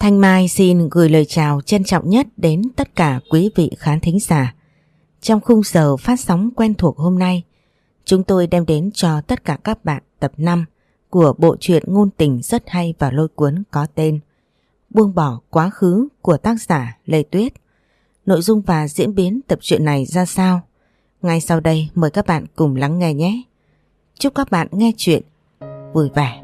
Thanh Mai xin gửi lời chào trân trọng nhất đến tất cả quý vị khán thính giả. Trong khung giờ phát sóng quen thuộc hôm nay, chúng tôi đem đến cho tất cả các bạn tập 5 của bộ truyện ngôn tình rất hay và lôi cuốn có tên Buông bỏ quá khứ của tác giả Lê Tuyết. Nội dung và diễn biến tập truyện này ra sao? Ngay sau đây mời các bạn cùng lắng nghe nhé. Chúc các bạn nghe chuyện vui vẻ.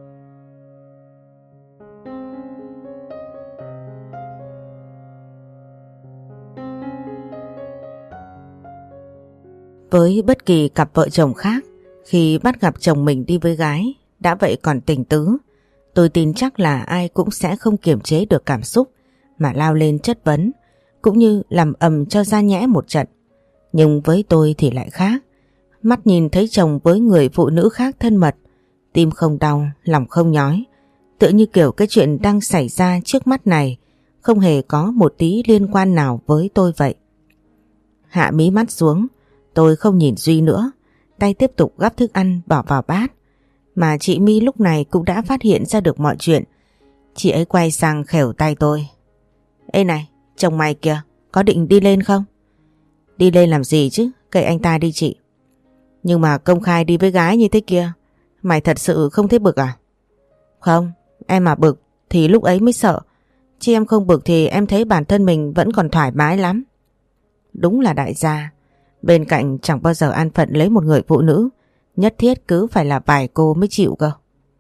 Với bất kỳ cặp vợ chồng khác, khi bắt gặp chồng mình đi với gái, đã vậy còn tình tứ, tôi tin chắc là ai cũng sẽ không kiềm chế được cảm xúc mà lao lên chất vấn, cũng như làm ầm cho ra nhẽ một trận. Nhưng với tôi thì lại khác. Mắt nhìn thấy chồng với người phụ nữ khác thân mật, tim không đau, lòng không nhói. Tựa như kiểu cái chuyện đang xảy ra trước mắt này không hề có một tí liên quan nào với tôi vậy. Hạ mí mắt xuống, tôi không nhìn Duy nữa, tay tiếp tục gắp thức ăn bỏ vào bát. Mà chị My lúc này cũng đã phát hiện ra được mọi chuyện. Chị ấy quay sang khều tay tôi. Ê này, chồng mày kìa, có định đi lên không? Đi lên làm gì chứ, kệ anh ta đi chị. Nhưng mà công khai đi với gái như thế kia, mày thật sự không thấy bực à? Không, em mà bực thì lúc ấy mới sợ. Chứ em không bực thì em thấy bản thân mình vẫn còn thoải mái lắm. Đúng là đại gia, bên cạnh chẳng bao giờ an phận lấy một người phụ nữ, nhất thiết cứ phải là bài cô mới chịu cơ.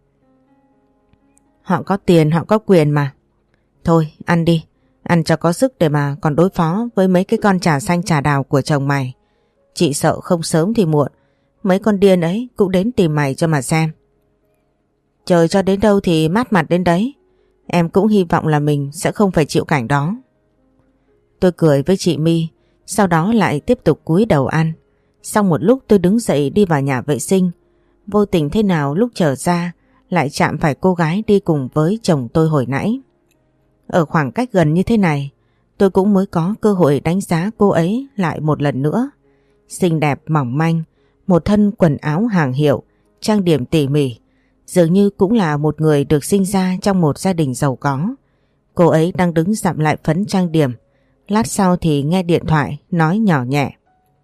Họ có tiền, họ có quyền mà. Thôi, ăn đi, ăn cho có sức để mà còn đối phó với mấy cái con trà xanh trà đào của chồng mày. Chị sợ không sớm thì muộn, mấy con điên ấy cũng đến tìm mày cho mà xem. Trời cho đến đâu thì mát mặt đến đấy. Em cũng hy vọng là mình sẽ không phải chịu cảnh đó. Tôi cười với chị My, sau đó lại tiếp tục cúi đầu ăn. Sau một lúc tôi đứng dậy đi vào nhà vệ sinh. Vô tình thế nào lúc trở ra lại chạm phải cô gái đi cùng với chồng tôi hồi nãy. Ở khoảng cách gần như thế này, tôi cũng mới có cơ hội đánh giá cô ấy lại một lần nữa. Xinh đẹp mỏng manh, một thân quần áo hàng hiệu, trang điểm tỉ mỉ, dường như cũng là một người được sinh ra trong một gia đình giàu có. Cô ấy đang đứng dặm lại phấn trang điểm. Lát sau thì nghe điện thoại nói nhỏ nhẹ.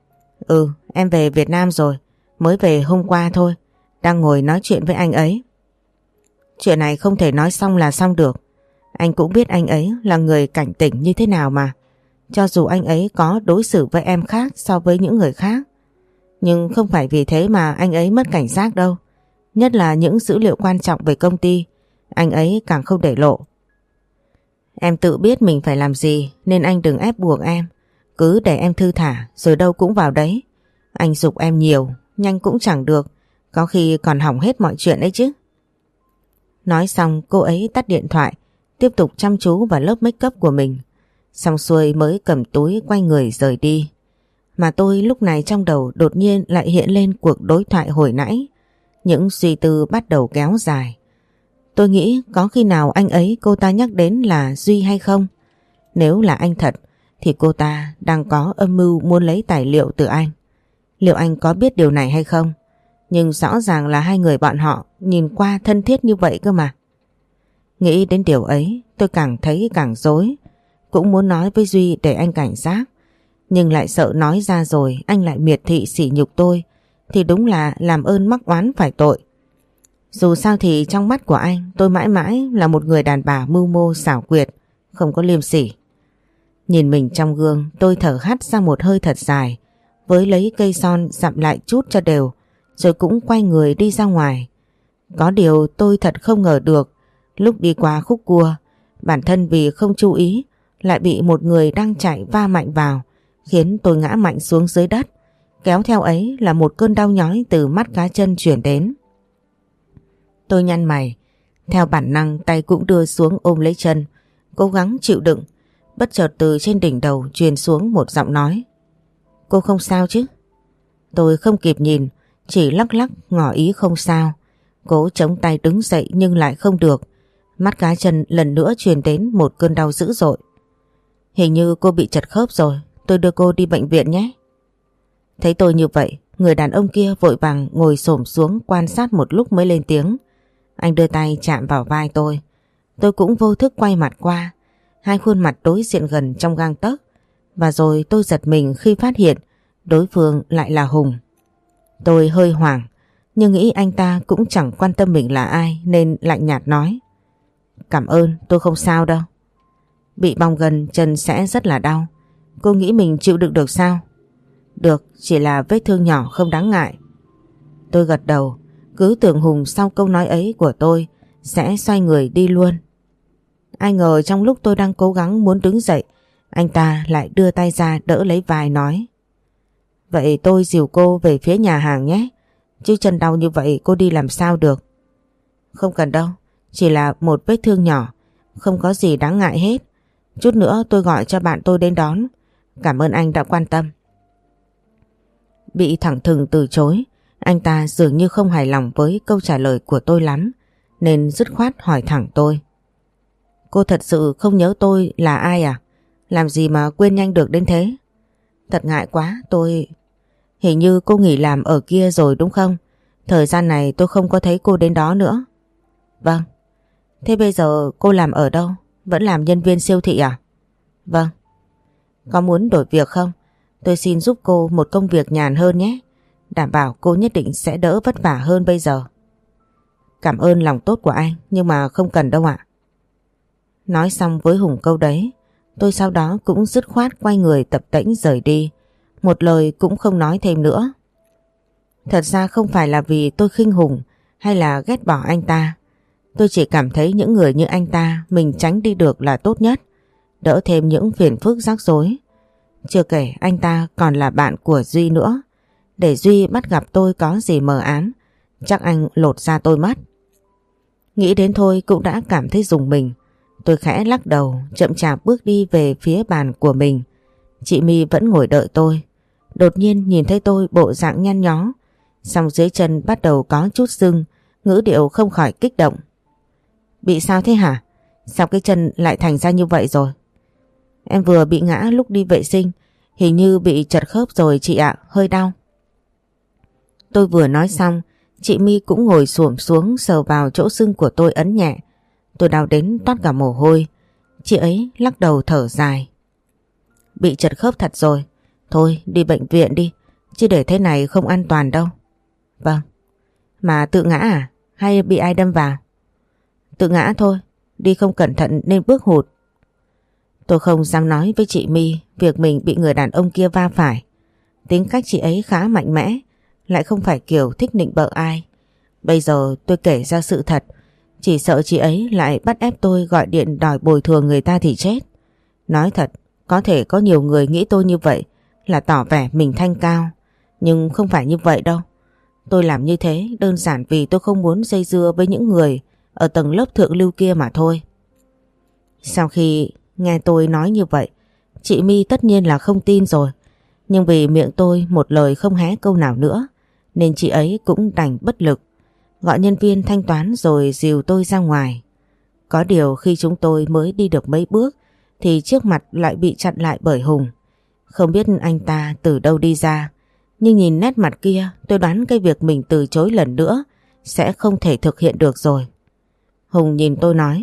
Em về Việt Nam rồi, mới về hôm qua thôi, đang ngồi nói chuyện với anh ấy. Chuyện này không thể nói xong là xong được. Anh cũng biết anh ấy là người cảnh tỉnh như thế nào mà. Cho dù anh ấy có đối xử với em khác so với những người khác, nhưng không phải vì thế mà anh ấy mất cảnh giác đâu. Nhất là những dữ liệu quan trọng về công ty, anh ấy càng không để lộ. Em tự biết mình phải làm gì nên anh đừng ép buộc em. Cứ để em thư thả rồi đâu cũng vào đấy. Anh giục em nhiều, nhanh cũng chẳng được, có khi còn hỏng hết mọi chuyện đấy chứ. Nói xong cô ấy tắt điện thoại, tiếp tục chăm chú vào lớp make up của mình. Xong xuôi mới cầm túi quay người rời đi. Mà tôi lúc này trong đầu đột nhiên lại hiện lên cuộc đối thoại hồi nãy. Những suy tư bắt đầu kéo dài. Tôi nghĩ có khi nào anh ấy cô ta nhắc đến là Duy hay không? Nếu là anh thật thì cô ta đang có âm mưu muốn lấy tài liệu từ anh. Liệu anh có biết điều này hay không? Nhưng rõ ràng là hai người bọn họ nhìn qua thân thiết như vậy cơ mà. Nghĩ đến điều ấy tôi càng thấy càng rối. Cũng muốn nói với Duy để anh cảnh giác, nhưng lại sợ nói ra rồi anh lại miệt thị sỉ nhục tôi, thì đúng là làm ơn mắc oán phải tội. Dù sao thì trong mắt của anh tôi mãi mãi là một người đàn bà mưu mô xảo quyệt, không có liêm sỉ. Nhìn mình trong gương tôi thở hắt ra một hơi thật dài, với lấy cây son dặm lại chút cho đều, rồi cũng quay người đi ra ngoài. Có điều tôi thật không ngờ được, lúc đi qua khúc cua, bản thân vì không chú ý lại bị một người đang chạy va mạnh vào, khiến tôi ngã mạnh xuống dưới đất. Kéo theo ấy là một cơn đau nhói từ mắt cá chân chuyển đến. Tôi nhăn mày, theo bản năng tay cũng đưa xuống ôm lấy chân, cố gắng chịu đựng. Bất chợt từ trên đỉnh đầu truyền xuống một giọng nói. Cô không sao chứ? Tôi không kịp nhìn, chỉ lắc lắc ngỏ ý không sao. Cố chống tay đứng dậy nhưng lại không được. Mắt cá chân lần nữa truyền đến một cơn đau dữ dội. Hình như cô bị chật khớp rồi, tôi đưa cô đi bệnh viện nhé. Thấy tôi như vậy, người đàn ông kia vội vàng ngồi xổm xuống quan sát một lúc mới lên tiếng. Anh đưa tay chạm vào vai tôi. Tôi cũng vô thức quay mặt qua. Hai khuôn mặt đối diện gần trong gang tấc. Và rồi tôi giật mình khi phát hiện đối phương lại là Hùng. Tôi hơi hoảng, nhưng nghĩ anh ta cũng chẳng quan tâm mình là ai nên lạnh nhạt nói: Cảm ơn, tôi không sao đâu. Bị bong gân chân sẽ rất là đau. Cô nghĩ mình chịu đựng được sao? Được, chỉ là vết thương nhỏ không đáng ngại. Tôi gật đầu, cứ tưởng Hùng sau câu nói ấy của tôi sẽ xoay người đi luôn. Ai ngờ trong lúc tôi đang cố gắng muốn đứng dậy, anh ta lại đưa tay ra đỡ lấy vai nói: Vậy tôi dìu cô về phía nhà hàng nhé. Chứ chân đau như vậy cô đi làm sao được? Không cần đâu, chỉ là một vết thương nhỏ, không có gì đáng ngại hết. Chút nữa tôi gọi cho bạn tôi đến đón. Cảm ơn anh đã quan tâm. Bị thẳng thừng từ chối, anh ta dường như không hài lòng với câu trả lời của tôi lắm, nên dứt khoát hỏi thẳng tôi: Cô thật sự không nhớ tôi là ai à? Làm gì mà quên nhanh được đến thế? Thật ngại quá, tôi... Hình như cô nghỉ làm ở kia rồi đúng không? Thời gian này tôi không có thấy cô đến đó nữa. Vâng. Thế bây giờ cô làm ở đâu? Vẫn làm nhân viên siêu thị à? Vâng. Có muốn đổi việc không? Tôi xin giúp cô một công việc nhàn hơn nhé. Đảm bảo cô nhất định sẽ đỡ vất vả hơn bây giờ. Cảm ơn lòng tốt của anh, nhưng mà không cần đâu ạ. Nói xong với Hùng câu đấy, tôi sau đó cũng dứt khoát quay người tập tễnh rời đi. Một lời cũng không nói thêm nữa. Thật ra không phải là vì tôi khinh Hùng hay là ghét bỏ anh ta. Tôi chỉ cảm thấy những người như anh ta mình tránh đi được là tốt nhất, đỡ thêm những phiền phức rắc rối. Chưa kể anh ta còn là bạn của Duy nữa. Để Duy bắt gặp tôi có gì mờ ám, chắc anh lột da tôi mất. Nghĩ đến thôi cũng đã cảm thấy rùng mình. Tôi khẽ lắc đầu, chậm chạp bước đi về phía bàn của mình. Chị My vẫn ngồi đợi tôi. Đột nhiên nhìn thấy tôi bộ dạng nhăn nhó, song dưới chân bắt đầu có chút sưng, ngữ điệu không khỏi kích động. Bị sao thế hả? Sao cái chân lại thành ra như vậy rồi? Em vừa bị ngã lúc đi vệ sinh, hình như bị trật khớp rồi chị ạ, hơi đau. Tôi vừa nói xong, chị My cũng ngồi xổm xuống sờ vào chỗ sưng của tôi ấn nhẹ. Tôi đau đến toát cả mồ hôi. Chị ấy lắc đầu thở dài. Bị trật khớp thật rồi. Thôi đi bệnh viện đi, chứ để thế này không an toàn đâu. Vâng. Mà tự ngã à? Hay bị ai đâm vào? Tự ngã thôi, đi không cẩn thận nên bước hụt. Tôi không dám nói với chị My việc mình bị người đàn ông kia va phải. Tính cách chị ấy khá mạnh mẽ, lại không phải kiểu thích nịnh bợ ai. Bây giờ tôi kể ra sự thật, chỉ sợ chị ấy lại bắt ép tôi gọi điện đòi bồi thường người ta thì chết. Nói thật, có thể có nhiều người nghĩ tôi như vậy là tỏ vẻ mình thanh cao, nhưng không phải như vậy đâu. Tôi làm như thế đơn giản vì tôi không muốn dây dưa với những người ở tầng lớp thượng lưu kia mà thôi. Sau khi nghe tôi nói như vậy, chị My tất nhiên là không tin rồi. Nhưng vì miệng tôi một lời không hé câu nào nữa, nên chị ấy cũng đành bất lực, gọi nhân viên thanh toán rồi dìu tôi ra ngoài. Có điều khi chúng tôi mới đi được mấy bước thì trước mặt lại bị chặn lại bởi Hùng. Không biết anh ta từ đâu đi ra, nhưng nhìn nét mặt kia tôi đoán cái việc mình từ chối lần nữa sẽ không thể thực hiện được rồi. Hùng nhìn tôi nói: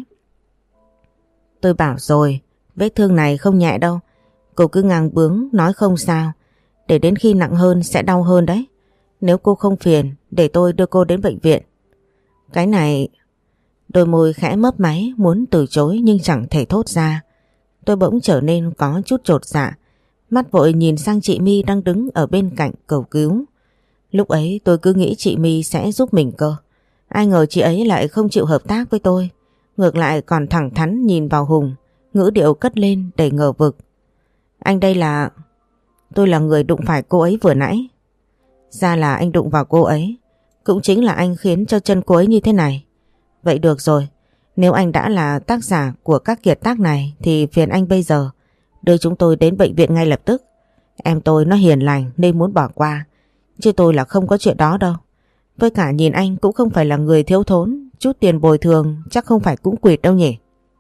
Tôi bảo rồi, vết thương này không nhẹ đâu. Cô cứ ngang bướng nói không sao, để đến khi nặng hơn sẽ đau hơn đấy. Nếu cô không phiền, để tôi đưa cô đến bệnh viện. Cái này... Đôi môi khẽ mấp máy muốn từ chối nhưng chẳng thể thốt ra. Tôi bỗng trở nên có chút chột dạ, mắt vội nhìn sang chị My đang đứng ở bên cạnh cầu cứu. Lúc ấy tôi cứ nghĩ chị My sẽ giúp mình cơ. Ai ngờ chị ấy lại không chịu hợp tác với tôi, ngược lại còn thẳng thắn nhìn vào Hùng, ngữ điệu cất lên đầy ngờ vực. Anh đây là... Tôi là người đụng phải cô ấy vừa nãy. Ra là anh đụng vào cô ấy, cũng chính là anh khiến cho chân cô ấy như thế này. Vậy được rồi, nếu anh đã là tác giả của các kiệt tác này thì phiền anh bây giờ đưa chúng tôi đến bệnh viện ngay lập tức. Em tôi nó hiền lành nên muốn bỏ qua, chứ tôi là không có chuyện đó đâu. Với cả nhìn anh cũng không phải là người thiếu thốn, chút tiền bồi thường chắc không phải cũng quỵt đâu nhỉ.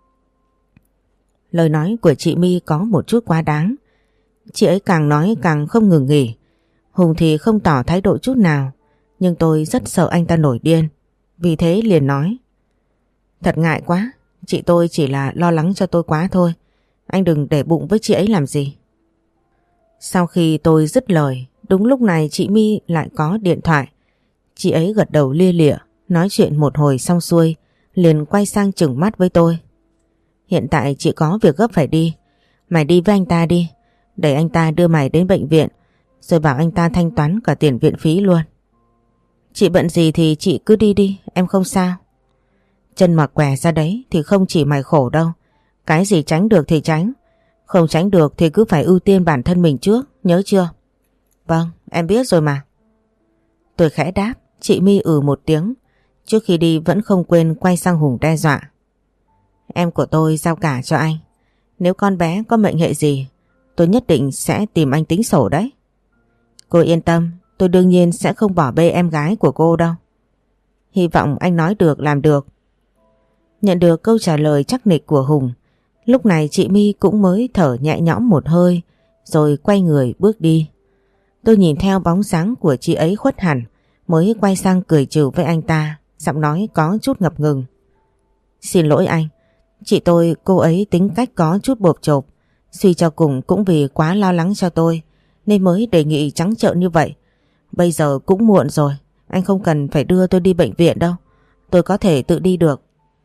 Lời nói của chị My có một chút quá đáng. Chị ấy càng nói càng không ngừng nghỉ. Hùng thì không tỏ thái độ chút nào, nhưng tôi rất sợ anh ta nổi điên, vì thế liền nói: Thật ngại quá, chị tôi chỉ là lo lắng cho tôi quá thôi. Anh đừng để bụng với chị ấy làm gì. Sau khi tôi dứt lời, đúng lúc này chị My lại có điện thoại. Chị ấy gật đầu lia lịa, nói chuyện một hồi xong xuôi, liền quay sang trừng mắt với tôi. Hiện tại chị có việc gấp phải đi. Mày đi với anh ta đi, để anh ta đưa mày đến bệnh viện, rồi bảo anh ta thanh toán cả tiền viện phí luôn. Chị bận gì thì chị cứ đi đi, em không sao. Chân mà què ra đấy thì không chỉ mày khổ đâu. Cái gì tránh được thì tránh, không tránh được thì cứ phải ưu tiên bản thân mình trước, nhớ chưa? Vâng, em biết rồi mà. Tôi khẽ đáp, chị My một tiếng. Trước khi đi vẫn không quên quay sang Hùng đe dọa. Em của tôi giao cả cho anh. Nếu con bé có mệnh hệ gì, tôi nhất định sẽ tìm anh tính sổ đấy. Cô yên tâm, tôi đương nhiên sẽ không bỏ bê em gái của cô đâu. Hy vọng anh nói được làm được. Nhận được câu trả lời chắc nịch của Hùng, lúc này chị My cũng mới thở nhẹ nhõm một hơi, rồi quay người bước đi. Tôi nhìn theo bóng dáng của chị ấy khuất hẳn, mới quay sang cười trừ với anh ta, giọng nói có chút ngập ngừng. Xin lỗi anh, chị tôi cô ấy tính cách có chút bộp chộp, suy cho cùng cũng vì quá lo lắng cho tôi nên mới đề nghị trắng trợn như vậy. Bây giờ cũng muộn rồi, anh không cần phải đưa tôi đi bệnh viện đâu, tôi có thể tự đi được.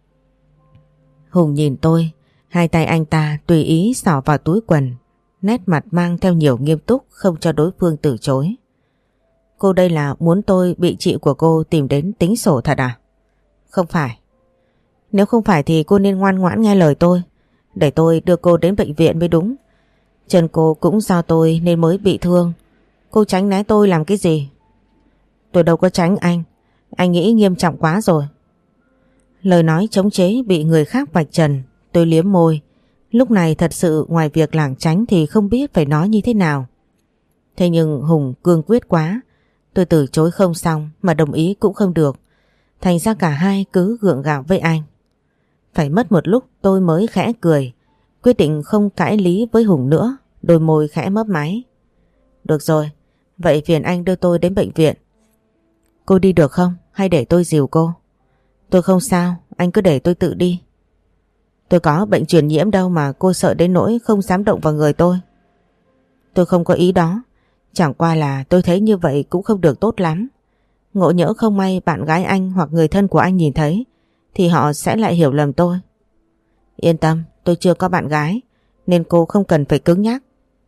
Hùng nhìn tôi, hai tay anh ta tùy ý xỏ vào túi quần, nét mặt mang theo nhiều nghiêm túc không cho đối phương từ chối. Cô đây là muốn tôi bị chị của cô tìm đến tính sổ thật à? Không phải. Nếu không phải thì cô nên ngoan ngoãn nghe lời tôi, để tôi đưa cô đến bệnh viện mới đúng. Chân cô cũng do tôi nên mới bị thương. Cô tránh né tôi làm cái gì? Tôi đâu có tránh anh nghĩ nghiêm trọng quá rồi. Lời nói chống chế bị người khác vạch trần, tôi liếm môi. Lúc này thật sự ngoài việc lảng tránh thì không biết phải nói như thế nào. Thế nhưng Hùng cương quyết quá, tôi từ chối không xong mà đồng ý cũng không được. Thành ra cả hai cứ gượng gạo với anh. Phải mất một lúc tôi mới khẽ cười, quyết định không cãi lý với Hùng nữa, đôi môi khẽ mấp máy. Được rồi, vậy phiền anh đưa tôi đến bệnh viện. Cô đi được không hay để tôi dìu cô? Tôi không sao, anh cứ để tôi tự đi. Tôi có bệnh truyền nhiễm đâu mà cô sợ đến nỗi không dám động vào người tôi. Tôi không có ý đó, chẳng qua là tôi thấy như vậy cũng không được tốt lắm. Ngộ nhỡ không may bạn gái anh hoặc người thân của anh nhìn thấy thì họ sẽ lại hiểu lầm tôi. Yên tâm, tôi chưa có bạn gái nên cô không cần phải cứng nhắc.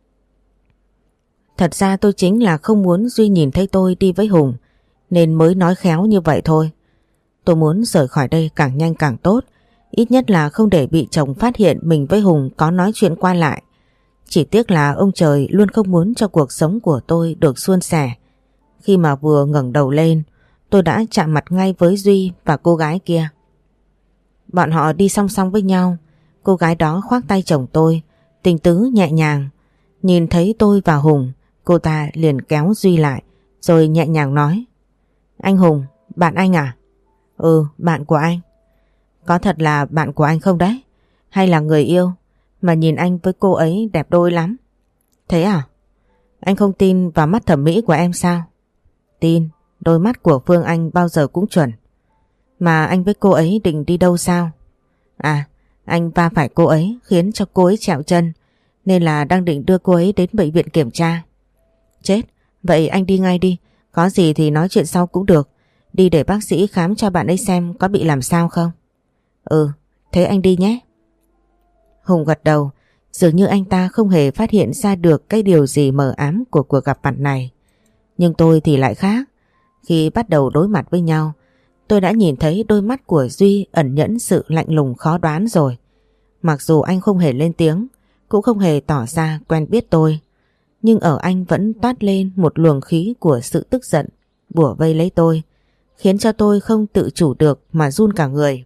Thật ra tôi chính là không muốn Duy nhìn thấy tôi đi với Hùng nên mới nói khéo như vậy thôi. Tôi muốn rời khỏi đây càng nhanh càng tốt, ít nhất là không để bị chồng phát hiện mình với Hùng có nói chuyện qua lại. Chỉ tiếc là ông trời luôn không muốn cho cuộc sống của tôi được suôn sẻ. Khi mà vừa ngẩng đầu lên, tôi đã chạm mặt ngay với Duy và cô gái kia. Bọn họ đi song song với nhau, cô gái đó khoác tay chồng tôi, tình tứ nhẹ nhàng. Nhìn thấy tôi và Hùng, cô ta liền kéo Duy lại, rồi nhẹ nhàng nói. Anh Hùng, bạn anh à? Ừ, bạn của anh. Có thật là bạn của anh không đấy? Hay là người yêu? Mà nhìn anh với cô ấy đẹp đôi lắm. Thế à? Anh không tin vào mắt thẩm mỹ của em sao? Tin, đôi mắt của Phương Anh bao giờ cũng chuẩn. Mà anh với cô ấy định đi đâu sao? À, anh va phải cô ấy khiến cho cô ấy trẹo chân, nên là đang định đưa cô ấy đến bệnh viện kiểm tra. Chết, vậy anh đi ngay đi, có gì thì nói chuyện sau cũng được. Đi để bác sĩ khám cho bạn ấy xem có bị làm sao không. Ừ, thế anh đi nhé. Hùng gật đầu, dường như anh ta không hề phát hiện ra được cái điều gì mờ ám của cuộc gặp mặt này. Nhưng tôi thì lại khác. Khi bắt đầu đối mặt với nhau, tôi đã nhìn thấy đôi mắt của Duy ẩn nhẫn sự lạnh lùng khó đoán rồi. Mặc dù anh không hề lên tiếng, cũng không hề tỏ ra quen biết tôi, nhưng ở anh vẫn toát lên một luồng khí của sự tức giận bủa vây lấy tôi, khiến cho tôi không tự chủ được mà run cả người.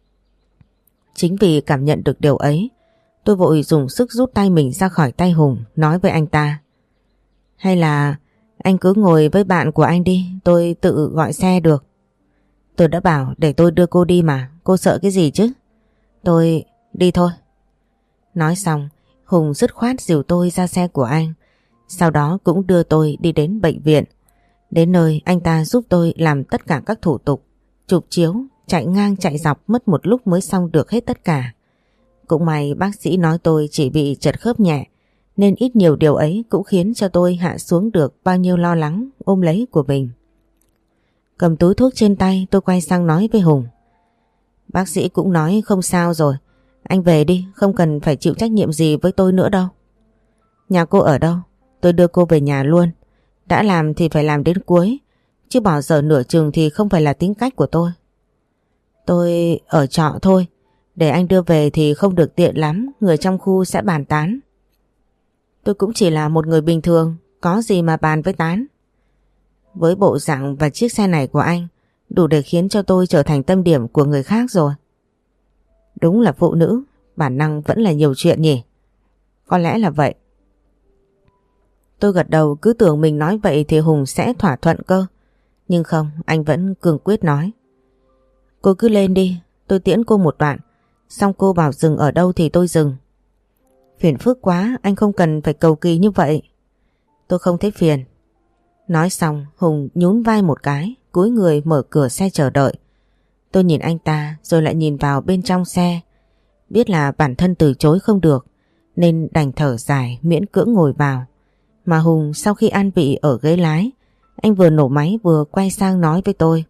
Chính vì cảm nhận được điều ấy, tôi vội dùng sức rút tay mình ra khỏi tay Hùng, nói với anh ta. Hay là anh cứ ngồi với bạn của anh đi, tôi tự gọi xe được. Tôi đã bảo để tôi đưa cô đi mà, cô sợ cái gì chứ? Tôi đi thôi. Nói xong, Hùng dứt khoát dìu tôi ra xe của anh, sau đó cũng đưa tôi đi đến bệnh viện. Đến nơi anh ta giúp tôi làm tất cả các thủ tục, chụp chiếu, chạy ngang chạy dọc mất một lúc mới xong được hết tất cả. Cũng may bác sĩ nói tôi chỉ bị trật khớp nhẹ, nên ít nhiều điều ấy cũng khiến cho tôi hạ xuống được bao nhiêu lo lắng ôm lấy của mình. Cầm túi thuốc trên tay, tôi quay sang nói với Hùng. Bác sĩ cũng nói không sao rồi, anh về đi, không cần phải chịu trách nhiệm gì với tôi nữa đâu. Nhà cô ở đâu? Tôi đưa cô về nhà luôn. Đã làm thì phải làm đến cuối, chứ bỏ dở nửa chừng thì không phải là tính cách của tôi. Tôi ở trọ thôi, để anh đưa về thì không được tiện lắm, người trong khu sẽ bàn tán. Tôi cũng chỉ là một người bình thường, có gì mà bàn với tán. Với bộ dạng và chiếc xe này của anh, đủ để khiến cho tôi trở thành tâm điểm của người khác rồi. Đúng là phụ nữ, bản năng vẫn là nhiều chuyện nhỉ? Có lẽ là vậy. Tôi gật đầu, cứ tưởng mình nói vậy thì Hùng sẽ thỏa thuận cơ. Nhưng không, anh vẫn cương quyết nói. Cô cứ lên đi, tôi tiễn cô một đoạn, xong cô bảo dừng ở đâu thì tôi dừng. Phiền phức quá, anh không cần phải cầu kỳ như vậy. Tôi không thấy phiền. Nói xong, Hùng nhún vai một cái, cúi người mở cửa xe chờ đợi. Tôi nhìn anh ta rồi lại nhìn vào bên trong xe. Biết là bản thân từ chối không được, nên đành thở dài miễn cưỡng ngồi vào. Mà Hùng sau khi an vị ở ghế lái, anh vừa nổ máy vừa quay sang nói với tôi.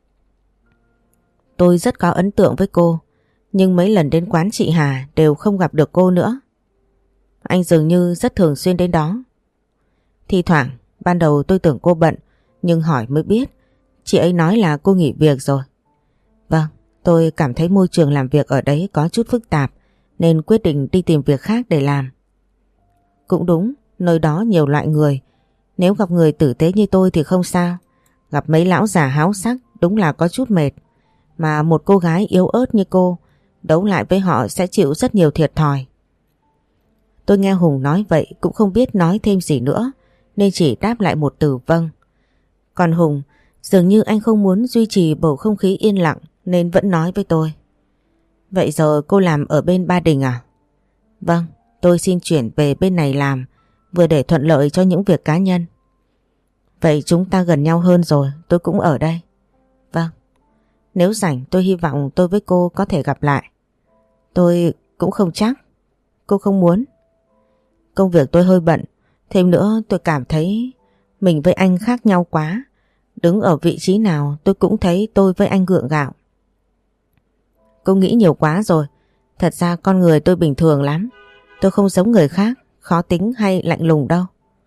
Tôi rất có ấn tượng với cô, nhưng mấy lần đến quán chị Hà đều không gặp được cô nữa. Anh dường như rất thường xuyên đến đó. Thi thoảng, ban đầu tôi tưởng cô bận, nhưng hỏi mới biết chị ấy nói là cô nghỉ việc rồi. Vâng, tôi cảm thấy môi trường làm việc ở đấy có chút phức tạp, nên quyết định đi tìm việc khác để làm. Cũng đúng, nơi đó nhiều loại người, nếu gặp người tử tế như tôi thì không sao. Gặp mấy lão già háo sắc đúng là có chút mệt. Mà một cô gái yếu ớt như cô, đấu lại với họ sẽ chịu rất nhiều thiệt thòi. Tôi nghe Hùng nói vậy cũng không biết nói thêm gì nữa, nên chỉ đáp lại một từ vâng. Còn Hùng, dường như anh không muốn duy trì bầu không khí yên lặng nên vẫn nói với tôi. Vậy giờ cô làm ở bên Ba Đình à? Vâng, tôi xin chuyển về bên này làm, vừa để thuận lợi cho những việc cá nhân. Vậy chúng ta gần nhau hơn rồi, tôi cũng ở đây. Vâng, nếu rảnh tôi hy vọng tôi với cô có thể gặp lại. Tôi cũng không chắc. Cô không muốn? Công việc tôi hơi bận, thêm nữa tôi cảm thấy mình với anh khác nhau quá. Đứng ở vị trí nào tôi cũng thấy tôi với anh gượng gạo. Cô nghĩ nhiều quá rồi. Thật ra con người tôi bình thường lắm. Tôi không giống người khác, khó tính hay lạnh lùng đâu.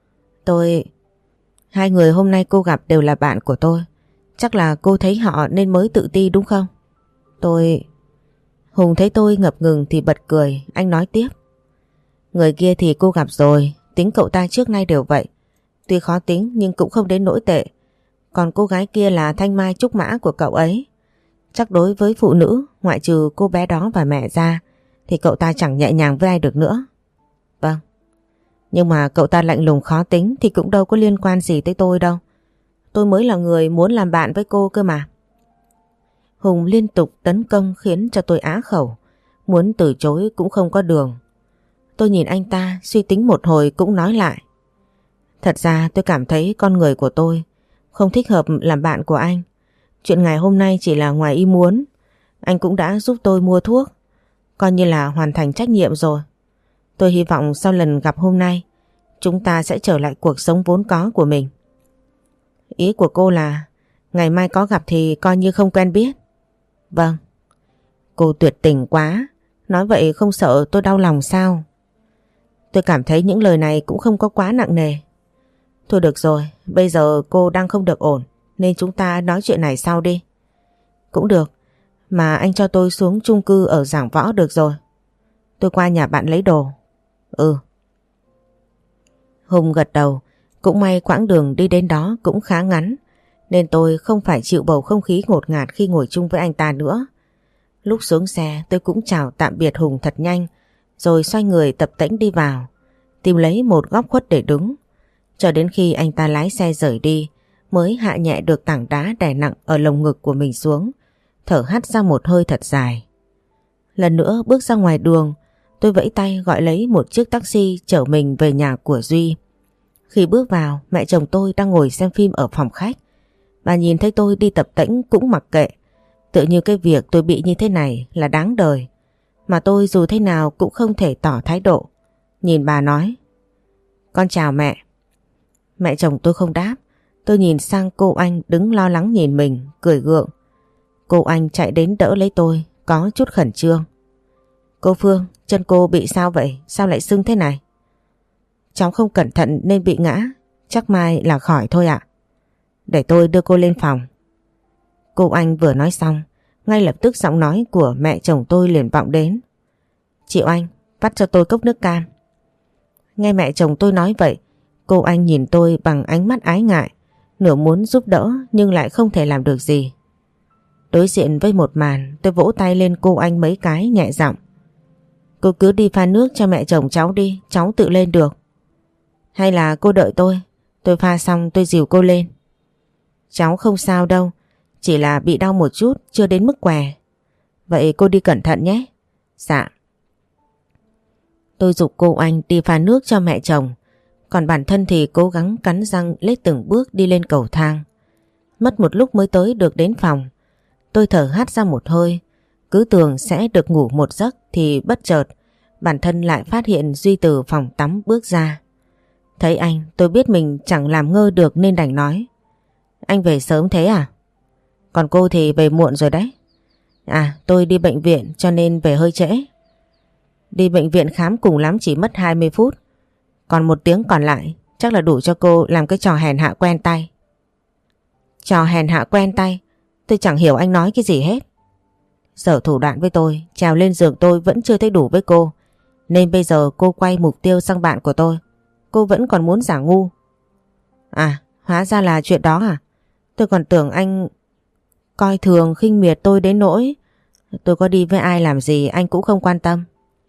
Hai người hôm nay cô gặp đều là bạn của tôi. Chắc là cô thấy họ nên mới tự ti đúng không? Hùng thấy tôi ngập ngừng thì bật cười, anh nói tiếp. Người kia thì cô gặp rồi, tính cậu ta trước nay đều vậy. Tuy khó tính nhưng cũng không đến nỗi tệ. Còn cô gái kia là thanh mai trúc mã của cậu ấy. Chắc đối với phụ nữ, ngoại trừ cô bé đó và mẹ ra, thì cậu ta chẳng nhẹ nhàng với ai được nữa. Vâng. Nhưng mà cậu ta lạnh lùng khó tính thì cũng đâu có liên quan gì tới tôi đâu. Tôi mới là người muốn làm bạn với cô cơ mà. Hùng liên tục tấn công khiến cho tôi á khẩu. Muốn từ chối cũng không có đường. Tôi nhìn anh ta suy tính một hồi cũng nói lại. Thật ra tôi cảm thấy con người của tôi không thích hợp làm bạn của anh. Chuyện ngày hôm nay chỉ là ngoài ý muốn. Anh cũng đã giúp tôi mua thuốc, coi như là hoàn thành trách nhiệm rồi. Tôi hy vọng sau lần gặp hôm nay chúng ta sẽ trở lại cuộc sống vốn có của mình. Ý của cô là ngày mai có gặp thì coi như không quen biết. Vâng. Cô tuyệt tình quá. Nói vậy không sợ tôi đau lòng sao? Tôi cảm thấy những lời này cũng không có quá nặng nề. Thôi được rồi, bây giờ cô đang không được ổn, nên chúng ta nói chuyện này sau đi. Cũng được, mà anh cho tôi xuống chung cư ở Giảng Võ được rồi. Tôi qua nhà bạn lấy đồ. Ừ. Hùng gật đầu, cũng may quãng đường đi đến đó cũng khá ngắn, nên tôi không phải chịu bầu không khí ngột ngạt khi ngồi chung với anh ta nữa. Lúc xuống xe tôi cũng chào tạm biệt Hùng thật nhanh, rồi xoay người tập tễnh đi vào, tìm lấy một góc khuất để đứng. Cho đến khi anh ta lái xe rời đi mới hạ nhẹ được tảng đá đè nặng ở lồng ngực của mình xuống, thở hắt ra một hơi thật dài. Lần nữa bước ra ngoài đường, tôi vẫy tay gọi lấy một chiếc taxi chở mình về nhà của Duy. Khi bước vào, mẹ chồng tôi đang ngồi xem phim ở phòng khách. Bà nhìn thấy tôi đi tập tễnh cũng mặc kệ. Tự như cái việc tôi bị như thế này là đáng đời. Mà tôi dù thế nào cũng không thể tỏ thái độ. Nhìn bà nói: Con chào mẹ. Mẹ chồng tôi không đáp. Tôi nhìn sang cô Anh đứng lo lắng nhìn mình, cười gượng. Cô Anh chạy đến đỡ lấy tôi, có chút khẩn trương. Cô Phương, chân cô bị sao vậy? Sao lại sưng thế này? Cháu không cẩn thận nên bị ngã, chắc mai là khỏi thôi ạ. Để tôi đưa cô lên phòng. Cô Anh vừa nói xong, ngay lập tức giọng nói của mẹ chồng tôi liền vọng đến. Chị Oanh, vắt cho tôi cốc nước cam. Nghe mẹ chồng tôi nói vậy, cô Anh nhìn tôi bằng ánh mắt ái ngại, nửa muốn giúp đỡ nhưng lại không thể làm được gì. Đối diện với một màn, tôi vỗ tay lên cô Anh mấy cái nhẹ giọng. Cô cứ đi pha nước cho mẹ chồng cháu đi, cháu tự lên được. Hay là cô đợi tôi pha xong tôi dìu cô lên. Cháu không sao đâu, chỉ là bị đau một chút, chưa đến mức què. Vậy cô đi cẩn thận nhé. Dạ. Tôi giục cô Anh đi pha nước cho mẹ chồng, còn bản thân thì cố gắng cắn răng lết từng bước đi lên cầu thang. Mất một lúc mới tới được đến phòng. Tôi thở hắt ra một hơi, cứ tưởng sẽ được ngủ một giấc thì bất chợt bản thân lại phát hiện Duy từ phòng tắm bước ra. Thấy anh, tôi biết mình chẳng làm ngơ được nên đành nói. Anh về sớm thế à? Còn cô thì về muộn rồi đấy. À, tôi đi bệnh viện cho nên về hơi trễ. Đi bệnh viện khám cùng lắm chỉ mất 20 phút. Còn 1 tiếng còn lại chắc là đủ cho cô làm cái trò hèn hạ quen tay. Trò hèn hạ quen tay? Tôi chẳng hiểu anh nói cái gì hết. Sở thủ đoạn với tôi, trèo lên giường tôi vẫn chưa thấy đủ với cô. Nên bây giờ cô quay mục tiêu sang bạn của tôi. Cô vẫn còn muốn giả ngu. À, hóa ra là chuyện đó à? Tôi còn tưởng anh coi thường khinh miệt tôi đến nỗi tôi có đi với ai làm gì anh cũng không quan tâm.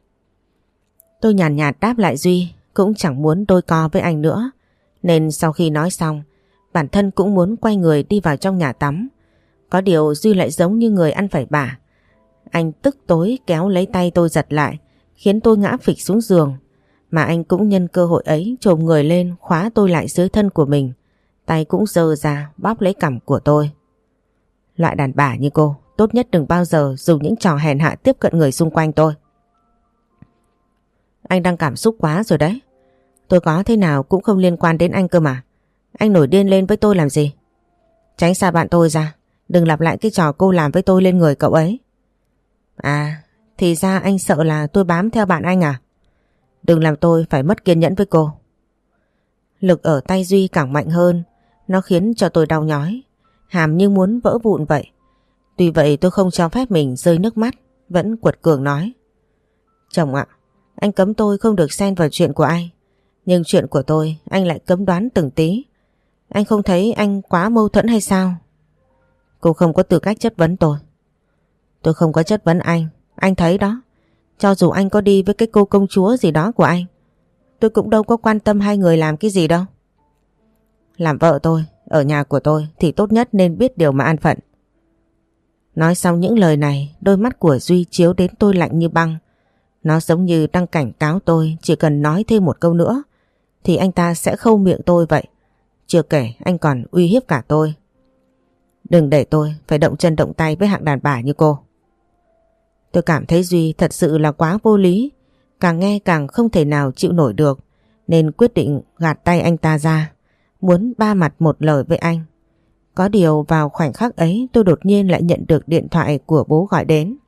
Tôi nhàn nhạt đáp lại Duy, cũng chẳng muốn đôi co với anh nữa. Nên sau khi nói xong, bản thân cũng muốn quay người đi vào trong nhà tắm. Có điều Duy lại giống như người ăn phải bả. Anh tức tối kéo lấy tay tôi giật lại, khiến tôi ngã phịch xuống giường. Mà anh cũng nhân cơ hội ấy chồm người lên khóa tôi lại dưới thân của mình. Tay cũng giơ ra bóp lấy cằm của tôi. Loại đàn bà như cô, tốt nhất đừng bao giờ dùng những trò hèn hạ tiếp cận người xung quanh tôi. Anh đang cảm xúc quá rồi đấy. Tôi có thế nào cũng không liên quan đến anh cơ mà. Anh nổi điên lên với tôi làm gì? Tránh xa bạn tôi ra. Đừng lặp lại cái trò cô làm với tôi lên người cậu ấy. À, thì ra anh sợ là tôi bám theo bạn anh à? Đừng làm tôi phải mất kiên nhẫn với cô. Lực ở tay Duy càng mạnh hơn. Nó khiến cho tôi đau nhói. Hàm như muốn vỡ vụn vậy. Tuy vậy tôi không cho phép mình rơi nước mắt. Vẫn quật cường nói. Chồng ạ, anh cấm tôi không được xen vào chuyện của anh. Nhưng chuyện của tôi anh lại cấm đoán từng tí. Anh không thấy anh quá mâu thuẫn hay sao? Cô không có tư cách chất vấn tôi. Tôi không có chất vấn anh thấy đó. Cho dù anh có đi với cái cô công chúa gì đó của anh, tôi cũng đâu có quan tâm hai người làm cái gì đâu. Làm vợ tôi, ở nhà của tôi thì tốt nhất nên biết điều mà an phận. Nói xong những lời này, đôi mắt của Duy chiếu đến tôi lạnh như băng. Nó giống như đang cảnh cáo tôi chỉ cần nói thêm một câu nữa thì anh ta sẽ khâu miệng tôi vậy. Chưa kể anh còn uy hiếp cả tôi. Đừng để tôi phải động chân động tay với hạng đàn bà như cô. Tôi cảm thấy Duy thật sự là quá vô lý. Càng nghe càng không thể nào chịu nổi được. Nên quyết định gạt tay anh ta ra. Muốn ba mặt một lời với anh. Có điều vào khoảnh khắc ấy tôi đột nhiên lại nhận được điện thoại của bố gọi đến.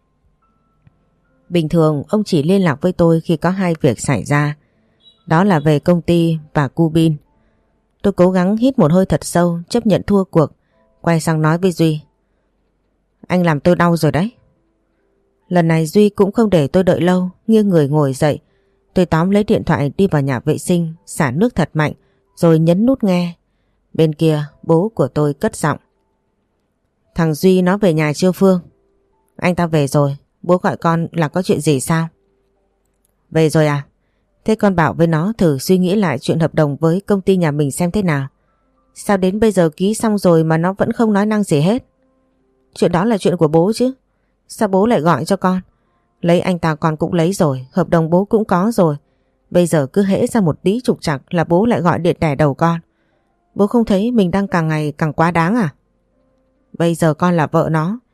Bình thường ông chỉ liên lạc với tôi khi có 2 việc xảy ra. Đó là về công ty và cu bin. Tôi cố gắng hít một hơi thật sâu, chấp nhận thua cuộc. Quay sang nói với Duy. Anh làm tôi đau rồi đấy. Lần này Duy cũng không để tôi đợi lâu, nghiêng người ngồi dậy. Tôi tóm lấy điện thoại đi vào nhà vệ sinh, xả nước thật mạnh, rồi nhấn nút nghe. Bên kia bố của tôi cất giọng. Thằng Duy nó về nhà chưa Phương? Anh ta về rồi, bố gọi con là có chuyện gì sao? Về rồi à? Thế con bảo với nó thử suy nghĩ lại chuyện hợp đồng với công ty nhà mình xem thế nào. Sao đến bây giờ ký xong rồi mà nó vẫn không nói năng gì hết? Chuyện đó là chuyện của bố chứ. Sao bố lại gọi cho con? Lấy anh ta con cũng lấy rồi, hợp đồng bố cũng có rồi. Bây giờ cứ hễ ra một tí trục trặc là bố lại gọi điện đẻ đầu con. Bố không thấy mình đang càng ngày càng quá đáng à? Bây giờ con là vợ nó,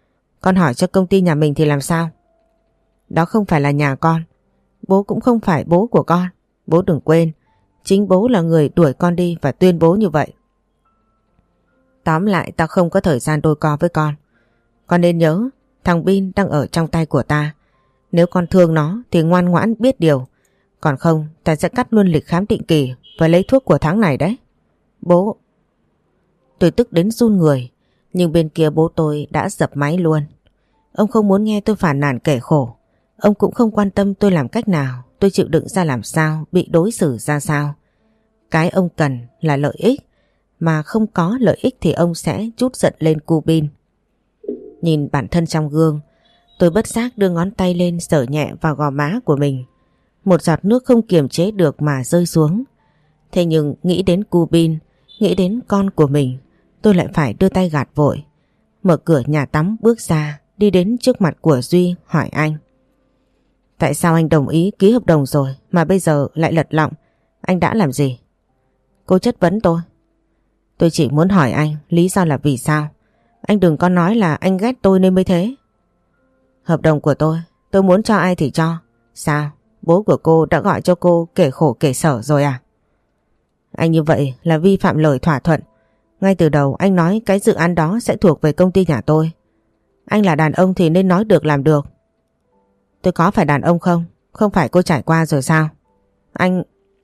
Con hỏi cho công ty nhà mình thì làm sao? Đó không phải là nhà con. Bố cũng không phải bố của con. Bố đừng quên, chính bố là người đuổi con đi và tuyên bố như vậy. Tóm lại tao không có thời gian đôi co với con. Con nên nhớ, thằng Bin đang ở trong tay của ta. Nếu con thương nó thì ngoan ngoãn biết điều. Còn không, ta sẽ cắt luôn lịch khám định kỳ và lấy thuốc của tháng này đấy. Bố... Tôi tức đến run người, nhưng bên kia bố tôi đã dập máy luôn. Ông không muốn nghe tôi phàn nàn kể khổ. Ông cũng không quan tâm tôi làm cách nào, tôi chịu đựng ra làm sao, bị đối xử ra sao. Cái ông cần là lợi ích, mà không có lợi ích thì ông sẽ trút giận lên cu Bin. Nhìn bản thân trong gương, tôi bất giác đưa ngón tay lên sờ nhẹ vào gò má của mình. Một giọt nước không kiềm chế được mà rơi xuống. Thế nhưng nghĩ đến cu Bin, nghĩ đến con của mình, tôi lại phải đưa tay gạt vội. Mở cửa nhà tắm bước ra, đi đến trước mặt của Duy hỏi anh. Tại sao anh đồng ý ký hợp đồng rồi mà bây giờ lại lật lọng? Anh đã làm gì? Cô chất vấn tôi. Tôi chỉ muốn hỏi anh lý do là vì sao. Anh đừng có nói là anh ghét tôi nên mới thế. Hợp đồng của tôi muốn cho ai thì cho. Sao? Bố của cô đã gọi cho cô kể khổ kể sở rồi à? Anh như vậy là vi phạm lời thỏa thuận. Ngay từ đầu anh nói cái dự án đó sẽ thuộc về công ty nhà tôi. Anh là đàn ông thì nên nói được làm được. Tôi có phải đàn ông không? Không phải cô trải qua rồi sao? Anh...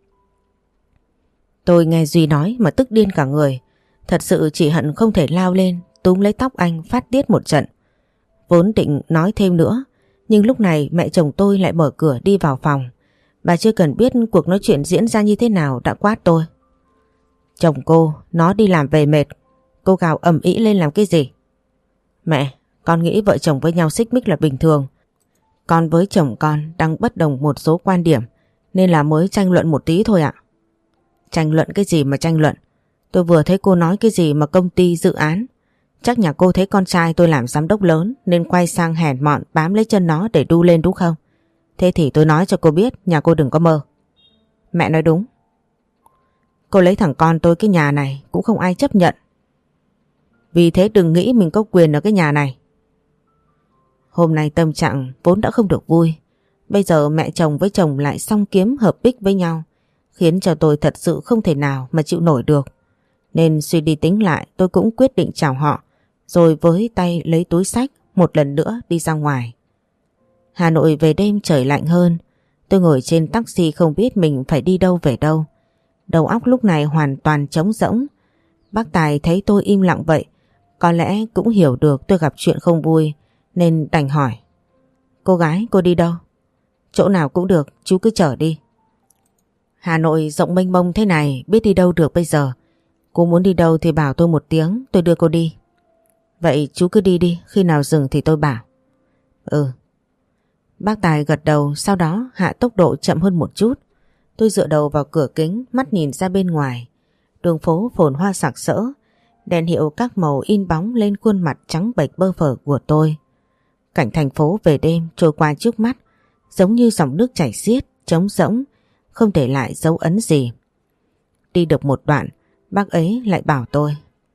Tôi nghe Duy nói mà tức điên cả người. Thật sự chỉ hận không thể lao lên túm lấy tóc anh phát tiết một trận. Vốn định nói thêm nữa, nhưng lúc này mẹ chồng tôi lại mở cửa đi vào phòng. Bà chưa cần biết cuộc nói chuyện diễn ra như thế nào đã quát tôi. Chồng cô, nó đi làm về mệt. Cô gào ầm ĩ lên làm cái gì? Mẹ, con nghĩ vợ chồng với nhau xích mích là bình thường. Con với chồng con đang bất đồng một số quan điểm nên là mới tranh luận một tí thôi ạ. Tranh luận cái gì mà tranh luận? Tôi vừa thấy cô nói cái gì mà công ty dự án. Chắc nhà cô thấy con trai tôi làm giám đốc lớn nên quay sang hèn mọn bám lấy chân nó để đu lên đúng không? Thế thì tôi nói cho cô biết nhà cô đừng có mơ. Mẹ nói đúng. Cô lấy thằng con tôi cái nhà này cũng không ai chấp nhận. Vì thế đừng nghĩ mình có quyền ở cái nhà này. Hôm nay tâm trạng vốn đã không được vui. Bây giờ mẹ chồng với chồng lại song kiếm hợp bích với nhau, khiến cho tôi thật sự không thể nào mà chịu nổi được. Nên suy đi tính lại tôi cũng quyết định chào họ, rồi với tay lấy túi xách một lần nữa đi ra ngoài. Hà Nội về đêm trời lạnh hơn. Tôi ngồi trên taxi không biết mình phải đi đâu về đâu. Đầu óc lúc này hoàn toàn trống rỗng. Bác Tài thấy tôi im lặng vậy, có lẽ cũng hiểu được tôi gặp chuyện không vui, nên đành hỏi. Cô gái, cô đi đâu? Chỗ nào cũng được, chú cứ chở đi. Hà Nội rộng mênh mông thế này, biết đi đâu được bây giờ. Cô muốn đi đâu thì bảo tôi một tiếng, tôi đưa cô đi. Vậy chú cứ đi đi, khi nào dừng thì tôi bảo. Ừ. Bác Tài gật đầu, sau đó hạ tốc độ chậm hơn một chút. Tôi dựa đầu vào cửa kính, mắt nhìn ra bên ngoài. Đường phố phồn hoa sặc sỡ, đèn hiệu các màu in bóng lên khuôn mặt trắng bệch bơ phờ của tôi. Cảnh thành phố về đêm trôi qua trước mắt, giống như dòng nước chảy xiết, trống rỗng, không để lại dấu ấn gì. Đi được một đoạn, bác ấy lại bảo tôi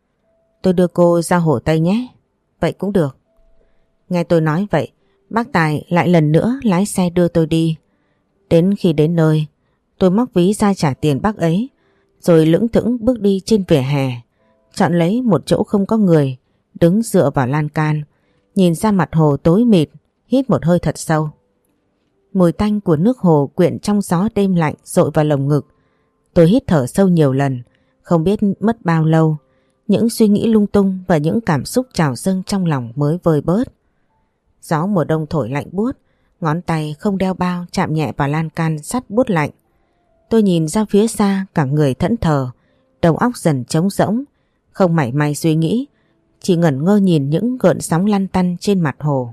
đưa cô ra Hồ Tây nhé. Vậy cũng được. Nghe tôi nói vậy, bác Tài lại lần nữa lái xe đưa tôi đi. Đến khi đến nơi, tôi móc ví ra trả tiền bác ấy, rồi lững thững bước đi trên vỉa hè, chọn lấy một chỗ không có người, đứng dựa vào lan can, nhìn ra mặt hồ tối mịt, hít một hơi thật sâu. Mùi tanh của nước hồ quyện trong gió đêm lạnh dội vào lồng ngực. Tôi hít thở sâu nhiều lần, không biết mất bao lâu, những suy nghĩ lung tung và những cảm xúc trào dâng trong lòng mới vơi bớt. Gió mùa đông thổi lạnh buốt, ngón tay không đeo bao chạm nhẹ vào lan can sắt buốt lạnh. Tôi nhìn ra phía xa, cả người thẫn thờ, đầu óc dần trống rỗng, không mảy may suy nghĩ, chỉ ngẩn ngơ nhìn những gợn sóng lăn tăn trên mặt hồ.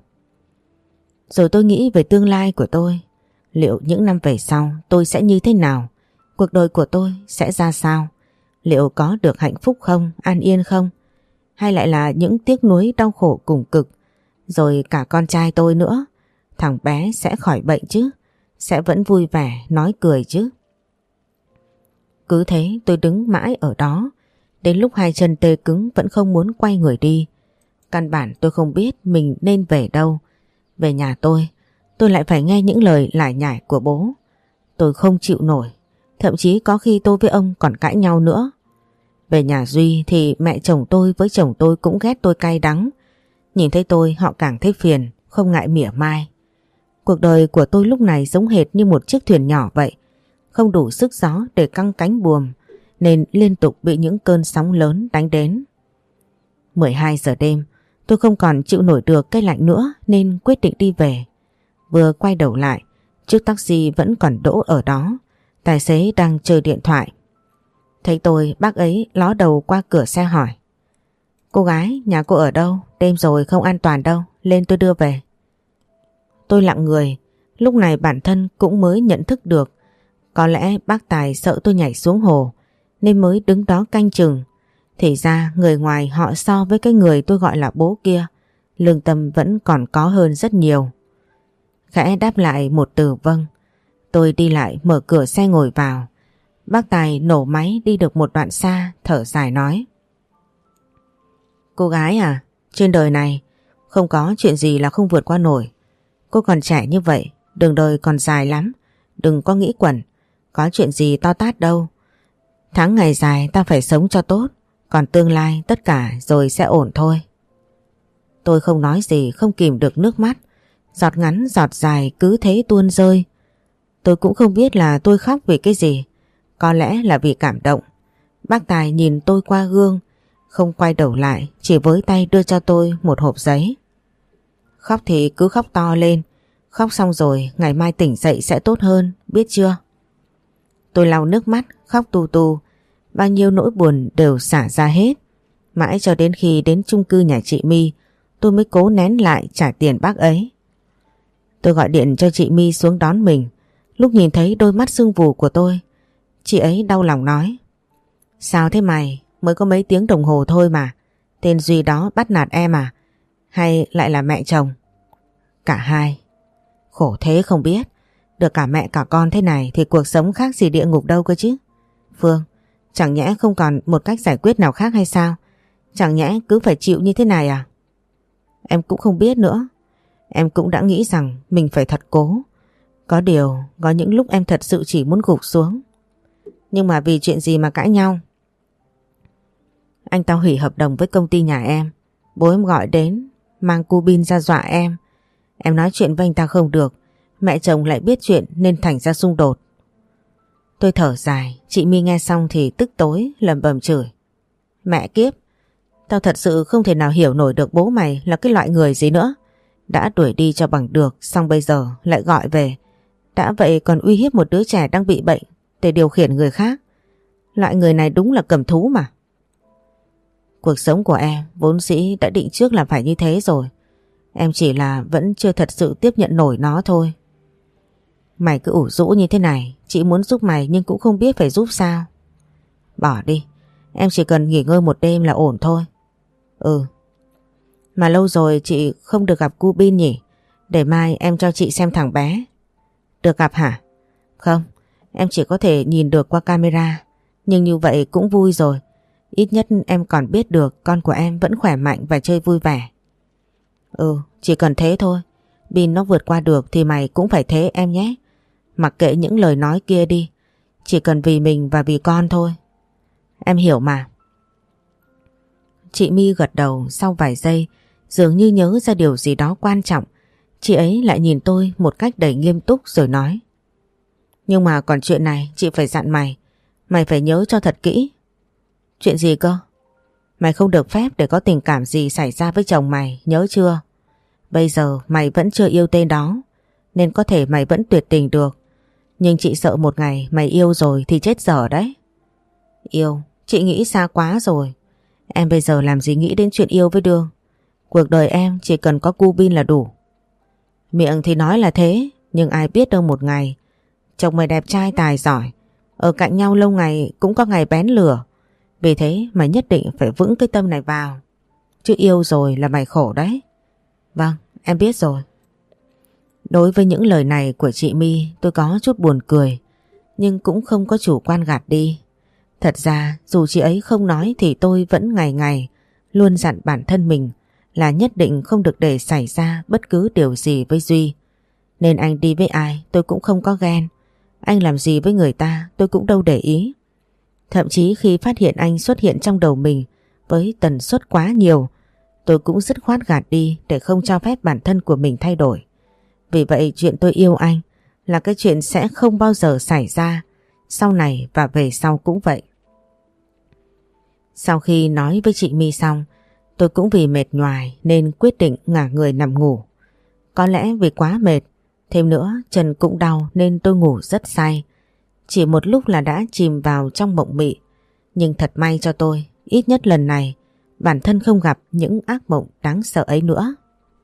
Rồi tôi nghĩ về tương lai của tôi. Liệu những năm về sau tôi sẽ như thế nào? Cuộc đời của tôi sẽ ra sao? Liệu có được hạnh phúc không? An yên không? Hay lại là những tiếc nuối đau khổ cùng cực? Rồi cả con trai tôi nữa. Thằng bé sẽ khỏi bệnh chứ? Sẽ vẫn vui vẻ, nói cười chứ? Cứ thế tôi đứng mãi ở đó. Đến lúc hai chân tê cứng vẫn không muốn quay người đi. Căn bản tôi không biết mình nên về đâu. Về nhà tôi lại phải nghe những lời lải nhải của bố. Tôi không chịu nổi. Thậm chí có khi tôi với ông còn cãi nhau nữa. Về nhà Duy thì mẹ chồng tôi với chồng tôi cũng ghét tôi cay đắng. Nhìn thấy tôi họ càng thấy phiền, không ngại mỉa mai. Cuộc đời của tôi lúc này giống hệt như một chiếc thuyền nhỏ vậy. Không đủ sức gió để căng cánh buồm nên liên tục bị những cơn sóng lớn đánh đến. 12 giờ đêm, tôi không còn chịu nổi được cái lạnh nữa nên quyết định đi về. Vừa quay đầu lại, chiếc taxi vẫn còn đỗ ở đó. Tài xế đang chơi điện thoại. Thấy tôi, bác ấy ló đầu qua cửa xe hỏi: "Cô gái, nhà cô ở đâu? Đêm rồi không an toàn đâu, lên tôi đưa về." Tôi lặng người, lúc này bản thân cũng mới nhận thức được. Có lẽ bác Tài sợ tôi nhảy xuống hồ nên mới đứng đó canh chừng. Thì ra người ngoài họ so với cái người tôi gọi là bố kia, lương tâm vẫn còn có hơn rất nhiều. Khẽ đáp lại một từ vâng. Tôi đi lại mở cửa xe ngồi vào. Bác Tài nổ máy đi được một đoạn xa, thở dài nói: "Cô gái à, trên đời này không có chuyện gì là không vượt qua nổi. Cô còn trẻ như vậy, đường đời còn dài lắm. Đừng có nghĩ quẩn, có chuyện gì to tát đâu. Tháng ngày dài ta phải sống cho tốt, còn tương lai tất cả rồi sẽ ổn thôi." Tôi không nói gì, không kìm được nước mắt. Giọt ngắn giọt dài cứ thế tuôn rơi. Tôi cũng không biết là tôi khóc vì cái gì. Có lẽ là vì cảm động. Bác Tài nhìn tôi qua gương, không quay đầu lại, chỉ với tay đưa cho tôi một hộp giấy. "Khóc thì cứ khóc to lên. Khóc xong rồi ngày mai tỉnh dậy sẽ tốt hơn, biết chưa?" Tôi lau nước mắt, khóc tù tù. Bao nhiêu nỗi buồn đều xả ra hết. Mãi cho đến khi đến chung cư nhà chị My, tôi mới cố nén lại trả tiền bác ấy. Tôi gọi điện cho chị My xuống đón mình. Lúc nhìn thấy đôi mắt sưng vù của tôi, chị ấy đau lòng nói: "Sao thế mày, mới có mấy tiếng đồng hồ thôi mà. Tên Duy đó bắt nạt em à? Hay lại là mẹ chồng?" "Cả hai." "Khổ thế không biết. Được cả mẹ cả con thế này thì cuộc sống khác gì địa ngục đâu cơ chứ. Phương, chẳng nhẽ không còn một cách giải quyết nào khác hay sao? Chẳng nhẽ cứ phải chịu như thế này à?" "Em cũng không biết nữa. Em cũng đã nghĩ rằng mình phải thật cố. Có điều, có những lúc em thật sự chỉ muốn gục xuống. Nhưng mà vì chuyện gì mà cãi nhau?" "Anh ta hủy hợp đồng với công ty nhà em. Bố em gọi đến, mang cu bin ra dọa em. Em nói chuyện với anh ta không được. Mẹ chồng lại biết chuyện nên thành ra xung đột." Tôi thở dài, chị My nghe xong thì tức tối, lẩm bẩm chửi: "Mẹ kiếp, tao thật sự không thể nào hiểu nổi được bố mày là cái loại người gì nữa. Đã đuổi đi cho bằng được, xong bây giờ lại gọi về. Đã vậy còn uy hiếp một đứa trẻ đang bị bệnh để điều khiển người khác. Loại người này đúng là cầm thú mà." "Cuộc sống của em vốn dĩ đã định trước là phải như thế rồi. Em chỉ là vẫn chưa thật sự tiếp nhận nổi nó thôi." "Mày cứ ủ rũ như thế này, chị muốn giúp mày nhưng cũng không biết phải giúp sao." "Bỏ đi, em chỉ cần nghỉ ngơi một đêm là ổn thôi." "Ừ. Mà lâu rồi chị không được gặp cu Bin nhỉ? Để mai em cho chị xem thằng bé." "Được gặp hả?" "Không, em chỉ có thể nhìn được qua camera. Nhưng như vậy cũng vui rồi. Ít nhất em còn biết được con của em vẫn khỏe mạnh và chơi vui vẻ." "Ừ, chỉ cần thế thôi. Bin nó vượt qua được thì mày cũng phải thế em nhé. Mặc kệ những lời nói kia đi. Chỉ cần vì mình và vì con thôi." "Em hiểu mà." Chị My gật đầu, sau vài giây dường như nhớ ra điều gì đó quan trọng. Chị ấy lại nhìn tôi một cách đầy nghiêm túc rồi nói: "Nhưng mà còn chuyện này chị phải dặn mày. Mày phải nhớ cho thật kỹ." "Chuyện gì cơ?" "Mày không được phép để có tình cảm gì xảy ra với chồng mày, nhớ chưa? Bây giờ mày vẫn chưa yêu tên đó, nên có thể mày vẫn tuyệt tình được. Nhưng chị sợ một ngày mày yêu rồi thì chết dở đấy." "Yêu? Chị nghĩ xa quá rồi. Em bây giờ làm gì nghĩ đến chuyện yêu với Đương. Cuộc đời em chỉ cần có cu Bin là đủ." "Miệng thì nói là thế, nhưng ai biết đâu một ngày chồng mày đẹp trai tài giỏi, ở cạnh nhau lâu ngày cũng có ngày bén lửa. Vì thế mày nhất định phải vững cái tâm này vào. Chứ yêu rồi là mày khổ đấy." "Vâng, em biết rồi." Đối với những lời này của chị My, tôi có chút buồn cười, nhưng cũng không có chủ quan gạt đi. Thật ra dù chị ấy không nói thì tôi vẫn ngày ngày luôn dặn bản thân mình là nhất định không được để xảy ra bất cứ điều gì với Duy. Nên anh đi với ai tôi cũng không có ghen. Anh làm gì với người ta tôi cũng đâu để ý. Thậm chí khi phát hiện anh xuất hiện trong đầu mình với tần suất quá nhiều, tôi cũng dứt khoát gạt đi để không cho phép bản thân của mình thay đổi. Vì vậy chuyện tôi yêu anh là cái chuyện sẽ không bao giờ xảy ra, sau này và về sau cũng vậy. Sau khi nói với chị My xong, tôi cũng vì mệt nhoài nên quyết định ngả người nằm ngủ. Có lẽ vì quá mệt, thêm nữa chân cũng đau nên tôi ngủ rất say. Chỉ một lúc là đã chìm vào trong mộng mị. Nhưng thật may cho tôi, ít nhất lần này bản thân không gặp những ác mộng đáng sợ ấy nữa.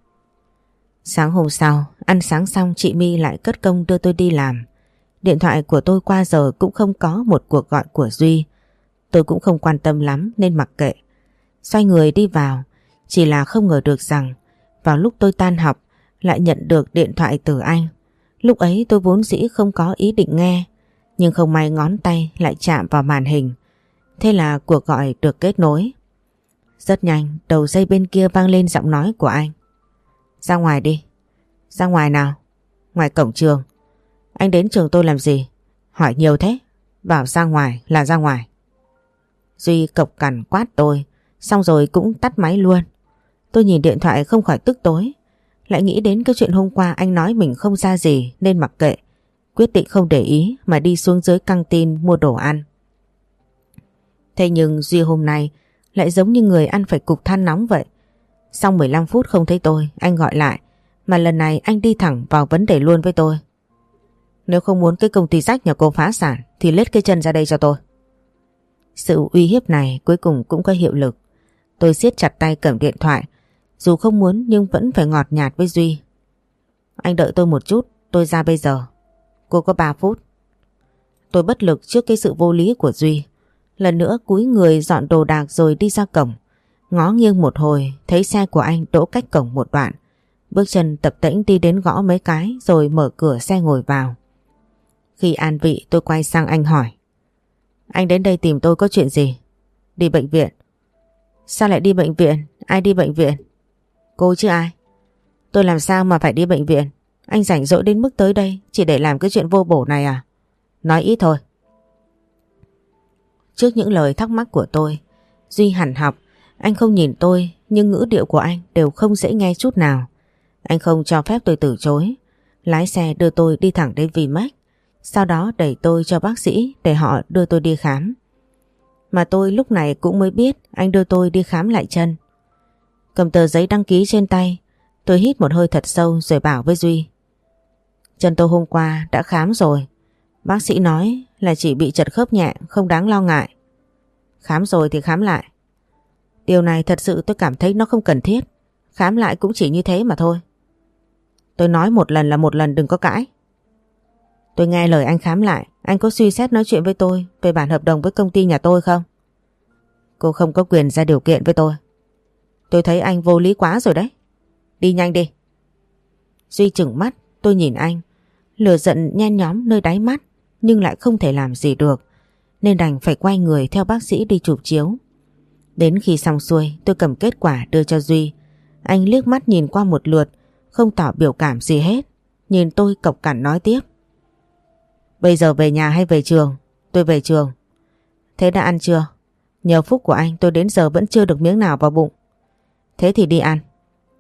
Sáng hôm sau, ăn sáng xong chị My lại cất công đưa tôi đi làm. Điện thoại của tôi qua giờ cũng không có một cuộc gọi của Duy. Tôi cũng không quan tâm lắm nên mặc kệ. Xoay người đi vào, chỉ là không ngờ được rằng vào lúc tôi tan học lại nhận được điện thoại từ anh. Lúc ấy tôi vốn dĩ không có ý định nghe, nhưng không may ngón tay lại chạm vào màn hình. Thế là cuộc gọi được kết nối. Rất nhanh, đầu dây bên kia vang lên giọng nói của anh. Ra ngoài đi. Ra ngoài nào? Ngoài cổng trường. Anh đến trường tôi làm gì? Hỏi nhiều thế. Bảo ra ngoài là ra ngoài. Duy cộc cằn quát tôi, xong rồi cũng tắt máy luôn. Tôi nhìn điện thoại không khỏi tức tối. Lại nghĩ đến cái chuyện hôm qua anh nói mình không ra gì nên mặc kệ. Quyết định không để ý mà đi xuống dưới căng tin mua đồ ăn. Thế nhưng Duy hôm nay lại giống như người ăn phải cục than nóng vậy. Sau 15 phút không thấy tôi, anh gọi lại. Mà lần này anh đi thẳng vào vấn đề luôn với tôi. Nếu không muốn cái công ty rách nhà cô phá sản thì lết cái chân ra đây cho tôi. Sự uy hiếp này cuối cùng cũng có hiệu lực. Tôi siết chặt tay cầm điện thoại. Dù không muốn nhưng vẫn phải ngọt nhạt với Duy. Anh đợi tôi một chút, tôi ra bây giờ. Cô có 3 phút. Tôi bất lực trước cái sự vô lý của Duy. Lần nữa cúi người dọn đồ đạc rồi đi ra cổng. Ngó nghiêng một hồi, thấy xe của anh đỗ cách cổng một đoạn. Bước chân tập tễnh đi đến gõ mấy cái rồi mở cửa xe ngồi vào. Khi an vị tôi quay sang anh hỏi. Anh đến đây tìm tôi có chuyện gì? Đi bệnh viện. Sao lại đi bệnh viện? Ai đi bệnh viện? Cô chứ ai? Tôi làm sao mà phải đi bệnh viện? Anh rảnh rỗi đến mức tới đây chỉ để làm cái chuyện vô bổ này à? Nói ít thôi. Trước những lời thắc mắc của tôi, Duy hằn học. Anh không nhìn tôi nhưng ngữ điệu của anh đều không dễ nghe chút nào. Anh không cho phép tôi từ chối. Lái xe đưa tôi đi thẳng đến Vinmec. Sau đó đẩy tôi cho bác sĩ để họ đưa tôi đi khám. Mà tôi lúc này cũng mới biết anh đưa tôi đi khám lại chân. Cầm tờ giấy đăng ký trên tay, tôi hít một hơi thật sâu rồi bảo với Duy. Chân tôi hôm qua đã khám rồi. Bác sĩ nói là chỉ bị trật khớp nhẹ, không đáng lo ngại. Khám rồi thì khám lại. Điều này thật sự tôi cảm thấy nó không cần thiết. Khám lại cũng chỉ như thế mà thôi. Tôi nói một lần là một lần, đừng có cãi. Tôi nghe lời anh khám lại. Anh có suy xét nói chuyện với tôi về bản hợp đồng với công ty nhà tôi không? Cô không có quyền ra điều kiện với tôi. Tôi thấy anh vô lý quá rồi đấy. Đi nhanh đi. Duy trừng mắt, tôi nhìn anh. Lửa giận nhen nhóm nơi đáy mắt nhưng lại không thể làm gì được. Nên đành phải quay người theo bác sĩ đi chụp chiếu. Đến khi xong xuôi tôi cầm kết quả đưa cho Duy. Anh liếc mắt nhìn qua một lượt, không tỏ biểu cảm gì hết. Nhìn tôi cộc cằn nói tiếp. Bây giờ về nhà hay về trường? Tôi về trường. Thế đã ăn chưa? Nhờ phúc của anh tôi đến giờ vẫn chưa được miếng nào vào bụng. Thế thì đi ăn.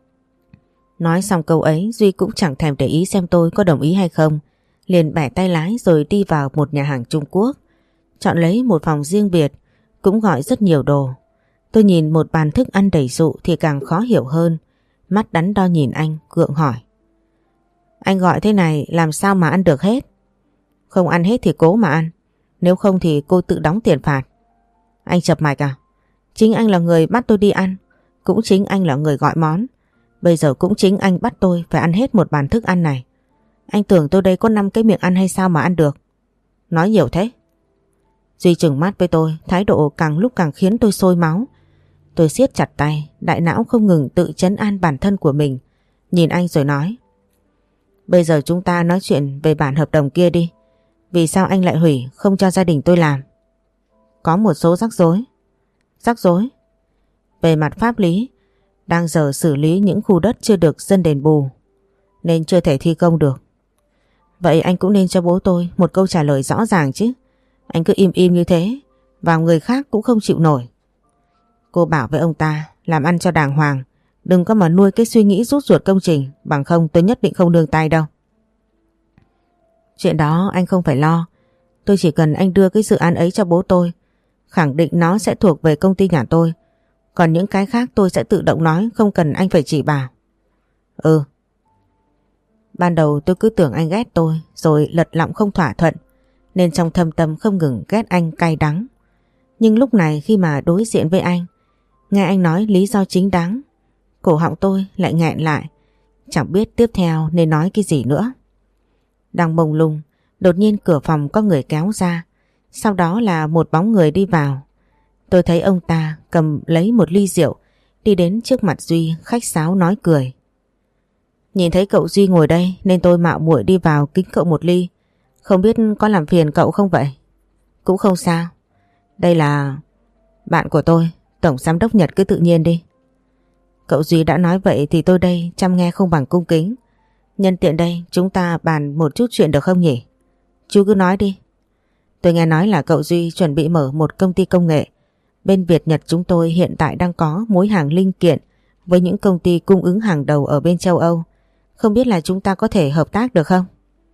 Nói xong câu ấy Duy cũng chẳng thèm để ý xem tôi có đồng ý hay không. Liền bẻ tay lái rồi đi vào một nhà hàng Trung Quốc. Chọn lấy một phòng riêng biệt, cũng gọi rất nhiều đồ. Tôi nhìn một bàn thức ăn đầy dụ thì càng khó hiểu hơn. Mắt đắn đo nhìn anh, gượng hỏi. Anh gọi thế này làm sao mà ăn được hết? Không ăn hết thì cố mà ăn. Nếu không thì cô tự đóng tiền phạt. Anh chập mạch à? Chính anh là người bắt tôi đi ăn. Cũng chính anh là người gọi món. Bây giờ cũng chính anh bắt tôi phải ăn hết một bàn thức ăn này. Anh tưởng tôi đây có 5 cái miệng ăn hay sao mà ăn được? Nói nhiều thế. Duy trừng mắt với tôi, thái độ càng lúc càng khiến tôi sôi máu. Tôi siết chặt tay, đại não không ngừng tự trấn an bản thân của mình. Nhìn anh rồi nói. Bây giờ chúng ta nói chuyện về bản hợp đồng kia đi. Vì sao anh lại hủy, không cho gia đình tôi làm? Có một số rắc rối. Rắc rối? Về mặt pháp lý, Đang giờ xử lý những khu đất chưa được dân đền bù nên chưa thể thi công được. Vậy anh cũng nên cho bố tôi một câu trả lời rõ ràng chứ. Anh cứ im im như thế, vào người khác cũng không chịu nổi. Cô bảo với ông ta làm ăn cho đàng hoàng, đừng có mà nuôi cái suy nghĩ rút ruột công trình, bằng không tôi nhất định không nương tay đâu. Chuyện đó anh không phải lo, tôi chỉ cần anh đưa cái dự án ấy cho bố tôi, khẳng định nó sẽ thuộc về công ty nhà tôi. Còn những cái khác tôi sẽ tự động nói, không cần anh phải chỉ bảo. Ừ. Ban đầu tôi cứ tưởng anh ghét tôi rồi lật lọng không thỏa thuận, nên trong thâm tâm không ngừng ghét anh cay đắng. Nhưng lúc này khi mà đối diện với anh, nghe anh nói lý do chính đáng, cổ họng tôi lại nghẹn lại, chẳng biết tiếp theo nên nói cái gì nữa. Đang mông lung, đột nhiên cửa phòng có người kéo ra, sau đó là một bóng người đi vào. Tôi thấy ông ta cầm lấy một ly rượu, đi đến trước mặt Duy khách sáo nói cười. Nhìn thấy cậu Duy ngồi đây nên tôi mạo muội đi vào kính cậu một ly. Không biết có làm phiền cậu không vậy? Cũng không sao. Đây là bạn của tôi, Tổng Giám đốc Nhật, cứ tự nhiên đi. Cậu Duy đã nói vậy thì tôi đây chăm nghe không bằng cung kính. Nhân tiện đây chúng ta bàn một chút chuyện được không nhỉ? Chú cứ nói đi. Tôi nghe nói là cậu Duy chuẩn bị mở một công ty công nghệ. Bên Việt Nhật chúng tôi hiện tại đang có mối hàng linh kiện với những công ty cung ứng hàng đầu ở bên châu Âu. Không biết là chúng ta có thể hợp tác được không?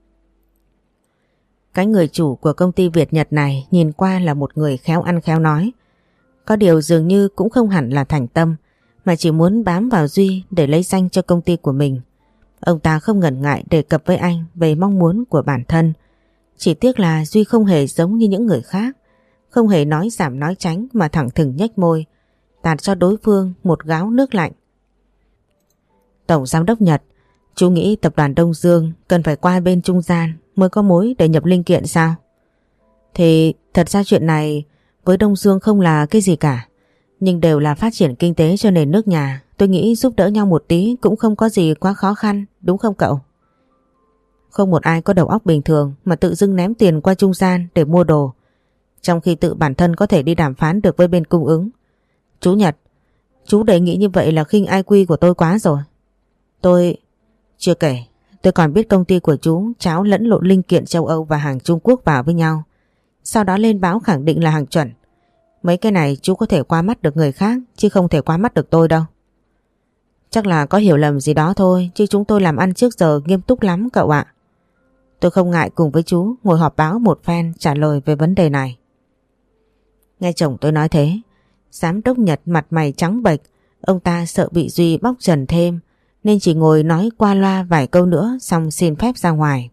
Cái người chủ của công ty Việt Nhật này nhìn qua là một người khéo ăn khéo nói. Có điều dường như cũng không hẳn là thành tâm, mà chỉ muốn bám vào Duy để lấy danh cho công ty của mình. Ông ta không ngần ngại đề cập với anh về mong muốn của bản thân. Chỉ tiếc là Duy không hề giống như những người khác, không hề nói giảm nói tránh mà thẳng thừng nhếch môi, tạt cho đối phương một gáo nước lạnh. Tổng Giám đốc Nhật, chú nghĩ tập đoàn Đông Dương cần phải qua bên trung gian mới có mối để nhập linh kiện sao? Thì thật ra chuyện này với Đông Dương không là cái gì cả, nhưng đều là phát triển kinh tế cho nền nước nhà. Tôi nghĩ giúp đỡ nhau một tí cũng không có gì quá khó khăn, đúng không cậu? Không một ai có đầu óc bình thường mà tự dưng ném tiền qua trung gian để mua đồ, trong khi tự bản thân có thể đi đàm phán được với bên cung ứng. Chú Nhật, chú đề nghị như vậy là khinh IQ của tôi quá rồi. Chưa kể, tôi còn biết công ty của chú cháo lẫn lộn linh kiện châu Âu và hàng Trung Quốc vào với nhau, sau đó lên báo khẳng định là hàng chuẩn. Mấy cái này chú có thể qua mắt được người khác chứ không thể qua mắt được tôi đâu. Chắc là có hiểu lầm gì đó thôi, chứ chúng tôi làm ăn trước giờ nghiêm túc lắm cậu ạ. Tôi không ngại cùng với chú ngồi họp báo một phen trả lời về vấn đề này. Nghe chồng tôi nói thế, Giám đốc Nhật mặt mày trắng bệch. Ông ta sợ bị Duy bóc trần thêm nên chỉ ngồi nói qua loa vài câu nữa xong xin phép ra ngoài.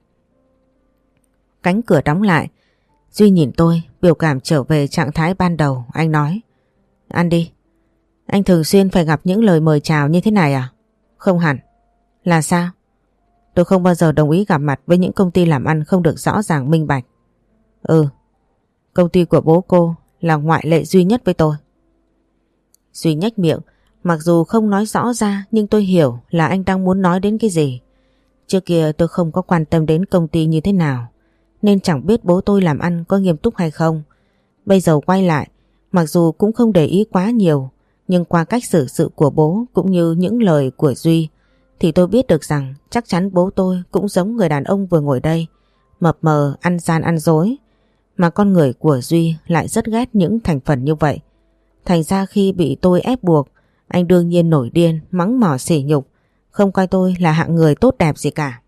Cánh cửa đóng lại, Duy nhìn tôi, biểu cảm trở về trạng thái ban đầu. Anh nói, ăn đi. Anh thường xuyên phải gặp những lời mời chào như thế này à? Không hẳn. Là sao? Tôi không bao giờ đồng ý gặp mặt với những công ty làm ăn không được rõ ràng minh bạch. Ừ, công ty của bố cô là ngoại lệ duy nhất với tôi. Duy nhếch miệng, mặc dù không nói rõ ra nhưng tôi hiểu là anh đang muốn nói đến cái gì. Trước kia tôi không có quan tâm đến công ty như thế nào, nên chẳng biết bố tôi làm ăn có nghiêm túc hay không. Bây giờ quay lại, mặc dù cũng không để ý quá nhiều, nhưng qua cách xử sự của bố cũng như những lời của Duy thì tôi biết được rằng chắc chắn bố tôi cũng giống người đàn ông vừa ngồi đây, mập mờ, ăn gian ăn dối. Mà con người của Duy lại rất ghét những thành phần như vậy. Thành ra khi bị tôi ép buộc, anh đương nhiên nổi điên, mắng mỏ sỉ nhục, không coi tôi là hạng người tốt đẹp gì cả.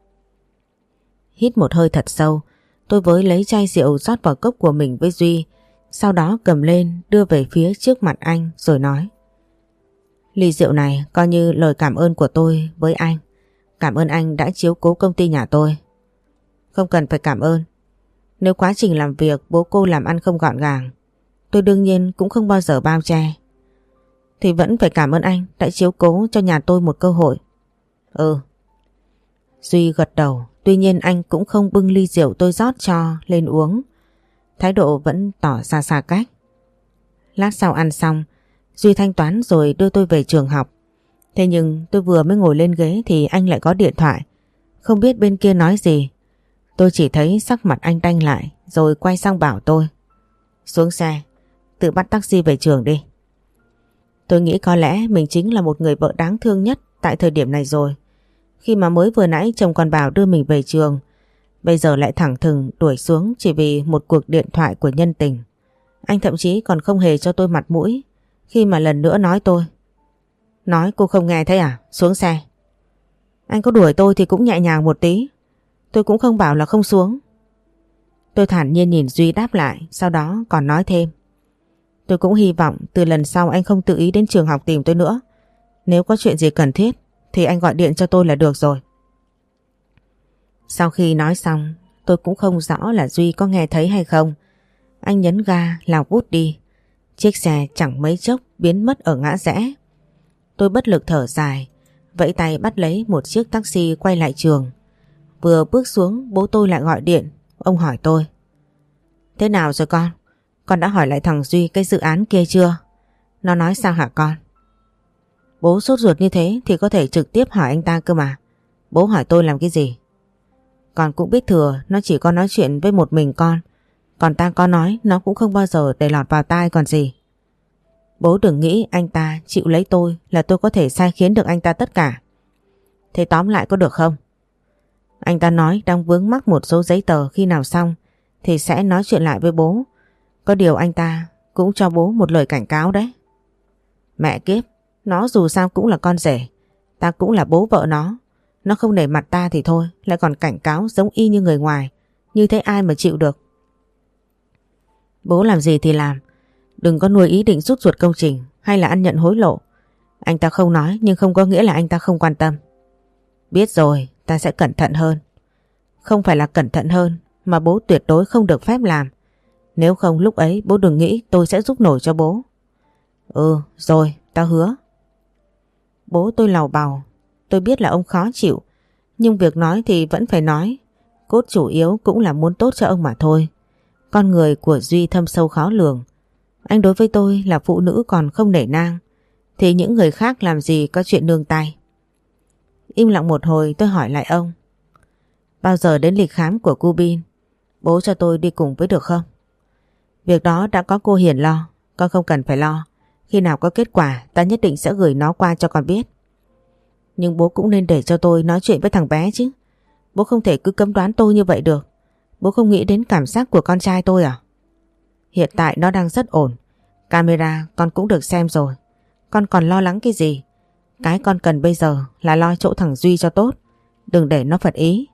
Hít một hơi thật sâu, tôi với lấy chai rượu rót vào cốc của mình với Duy, sau đó cầm lên đưa về phía trước mặt anh rồi nói. Ly rượu này coi như lời cảm ơn của tôi với anh. Cảm ơn anh đã chiếu cố công ty nhà tôi. Không cần phải cảm ơn. Nếu quá trình làm việc bố cô làm ăn không gọn gàng, tôi đương nhiên cũng không bao giờ bao che. Thì vẫn phải cảm ơn anh đã chiếu cố cho nhà tôi một cơ hội. Ừ. Duy gật đầu, tuy nhiên anh cũng không bưng ly rượu tôi rót cho lên uống. Thái độ vẫn tỏ ra xa cách. Lát sau ăn xong, Duy thanh toán rồi đưa tôi về trường học. Thế nhưng tôi vừa mới ngồi lên ghế thì anh lại có điện thoại. Không biết bên kia nói gì. Tôi chỉ thấy sắc mặt anh đanh lại rồi quay sang bảo tôi. Xuống xe, tự bắt taxi về trường đi. Tôi nghĩ có lẽ mình chính là một người vợ đáng thương nhất tại thời điểm này rồi. Khi mà mới vừa nãy chồng còn bảo đưa mình về trường, bây giờ lại thẳng thừng đuổi xuống chỉ vì một cuộc điện thoại của nhân tình. Anh thậm chí còn không hề cho tôi mặt mũi khi mà lần nữa nói tôi. Nói cô không nghe thấy à? Xuống xe. Anh có đuổi tôi thì cũng nhẹ nhàng một tí. Tôi cũng không bảo là không xuống. Tôi thản nhiên nhìn Duy đáp lại, sau đó còn nói thêm. Tôi cũng hy vọng từ lần sau anh không tự ý đến trường học tìm tôi nữa. Nếu có chuyện gì cần thiết thì anh gọi điện cho tôi là được rồi. Sau khi nói xong, tôi cũng không rõ là Duy có nghe thấy hay không. Anh nhấn ga lao vút đi. Chiếc xe chẳng mấy chốc biến mất ở ngã rẽ. Tôi bất lực thở dài, vẫy tay bắt lấy một chiếc taxi quay lại trường. Vừa bước xuống, bố tôi lại gọi điện. Ông hỏi tôi. Thế nào rồi con? Con đã hỏi lại thằng Duy cái dự án kia chưa? Nó nói sao hả con? Bố sốt ruột như thế thì có thể trực tiếp hỏi anh ta cơ mà. Bố hỏi tôi làm cái gì? Con cũng biết thừa nó chỉ có nói chuyện với một mình con. Còn ta có nói nó cũng không bao giờ để lọt vào tai còn gì. Bố đừng nghĩ anh ta chịu lấy tôi là tôi có thể sai khiến được anh ta tất cả. Thế tóm lại có được không? Anh ta nói đang vướng mắc một số giấy tờ, khi nào xong thì sẽ nói chuyện lại với bố. Có điều anh ta cũng cho bố một lời cảnh cáo đấy. Mẹ kiếp, nó dù sao cũng là con rể, ta cũng là bố vợ nó. Nó không nể mặt ta thì thôi, lại còn cảnh cáo giống y như người ngoài. Như thế ai mà chịu được. Bố làm gì thì làm, đừng có nuôi ý định rút ruột công trình hay là ăn nhận hối lộ. Anh ta không nói nhưng không có nghĩa là anh ta không quan tâm. Biết rồi, ta sẽ cẩn thận hơn. Không phải là cẩn thận hơn, mà bố tuyệt đối không được phép làm. Nếu không lúc ấy bố đừng nghĩ tôi sẽ giúp nổi cho bố. Ừ, rồi, tao hứa. Bố tôi làu bàu, tôi biết là ông khó chịu, nhưng việc nói thì vẫn phải nói. Cốt chủ yếu cũng là muốn tốt cho ông mà thôi. Con người của Duy thâm sâu khó lường. Anh đối với tôi là phụ nữ còn không nể nang, thì những người khác làm gì có chuyện nương tay. Im lặng một hồi tôi hỏi lại ông. Bao giờ đến lịch khám của cô Bin? Bố cho tôi đi cùng với được không? Việc đó đã có cô Hiền lo, con không cần phải lo. Khi nào có kết quả ta nhất định sẽ gửi nó qua cho con biết. Nhưng bố cũng nên để cho tôi nói chuyện với thằng bé chứ. Bố không thể cứ cấm đoán tôi như vậy được. Bố không nghĩ đến cảm giác của con trai tôi à? Hiện tại nó đang rất ổn. Camera con cũng được xem rồi. Con còn lo lắng cái gì? Cái con cần bây giờ là lo chỗ thằng Duy cho tốt. Đừng để nó phật ý.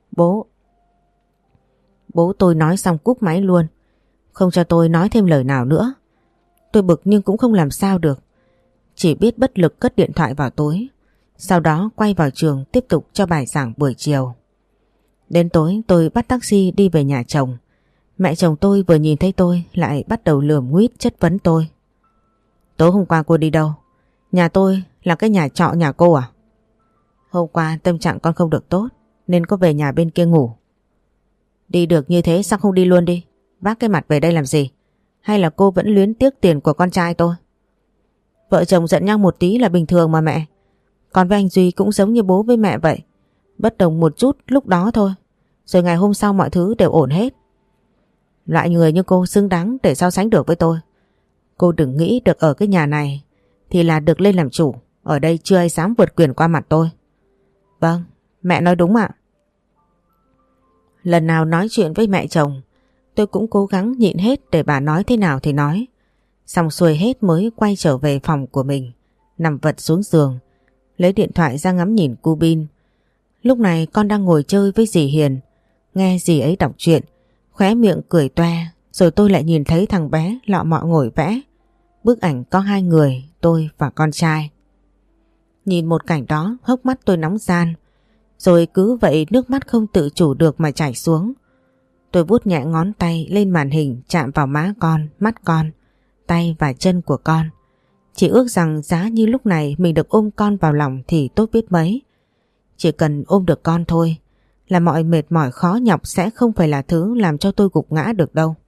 Bố tôi nói xong cúp máy luôn. Không cho tôi nói thêm lời nào nữa. Tôi bực nhưng cũng không làm sao được. Chỉ biết bất lực cất điện thoại vào túi. Sau đó quay vào trường tiếp tục cho bài giảng buổi chiều. Đến tối tôi bắt taxi đi về nhà chồng. Mẹ chồng tôi vừa nhìn thấy tôi lại bắt đầu lườm nguýt chất vấn tôi. Tối hôm qua cô đi đâu? Nhà tôi là cái nhà trọ nhà cô à? Hôm qua tâm trạng con không được tốt nên có về nhà bên kia ngủ. Đi được như thế sao không đi luôn đi? Vác cái mặt về đây làm gì? Hay là cô vẫn luyến tiếc tiền của con trai tôi? Vợ chồng giận nhau một tí là bình thường mà mẹ. Còn với anh Duy cũng giống như bố với mẹ vậy. Bất đồng một chút lúc đó thôi. Rồi ngày hôm sau mọi thứ đều ổn hết. Loại người như cô xứng đáng để so sánh được với tôi. Cô đừng nghĩ được ở cái nhà này thì là được lên làm chủ. Ở đây chưa ai dám vượt quyền qua mặt tôi. Vâng, mẹ nói đúng ạ. Lần nào nói chuyện với mẹ chồng, tôi cũng cố gắng nhịn hết để bà nói thế nào thì nói. Xong xuôi hết mới quay trở về phòng của mình, nằm vật xuống giường, lấy điện thoại ra ngắm nhìn cu Bin. Lúc này con đang ngồi chơi với dì Hiền, nghe dì ấy đọc truyện, khóe miệng cười toe, rồi tôi lại nhìn thấy thằng bé lọ mọ ngồi vẽ. Bức ảnh có hai người, tôi và con trai. Nhìn một cảnh đó hốc mắt tôi nóng ran, rồi cứ vậy nước mắt không tự chủ được mà chảy xuống. Tôi vuốt nhẹ ngón tay lên màn hình chạm vào má con, mắt con, tay và chân của con. Chỉ ước rằng giá như lúc này mình được ôm con vào lòng thì tốt biết mấy. Chỉ cần ôm được con thôi là mọi mệt mỏi khó nhọc sẽ không phải là thứ làm cho tôi gục ngã được đâu.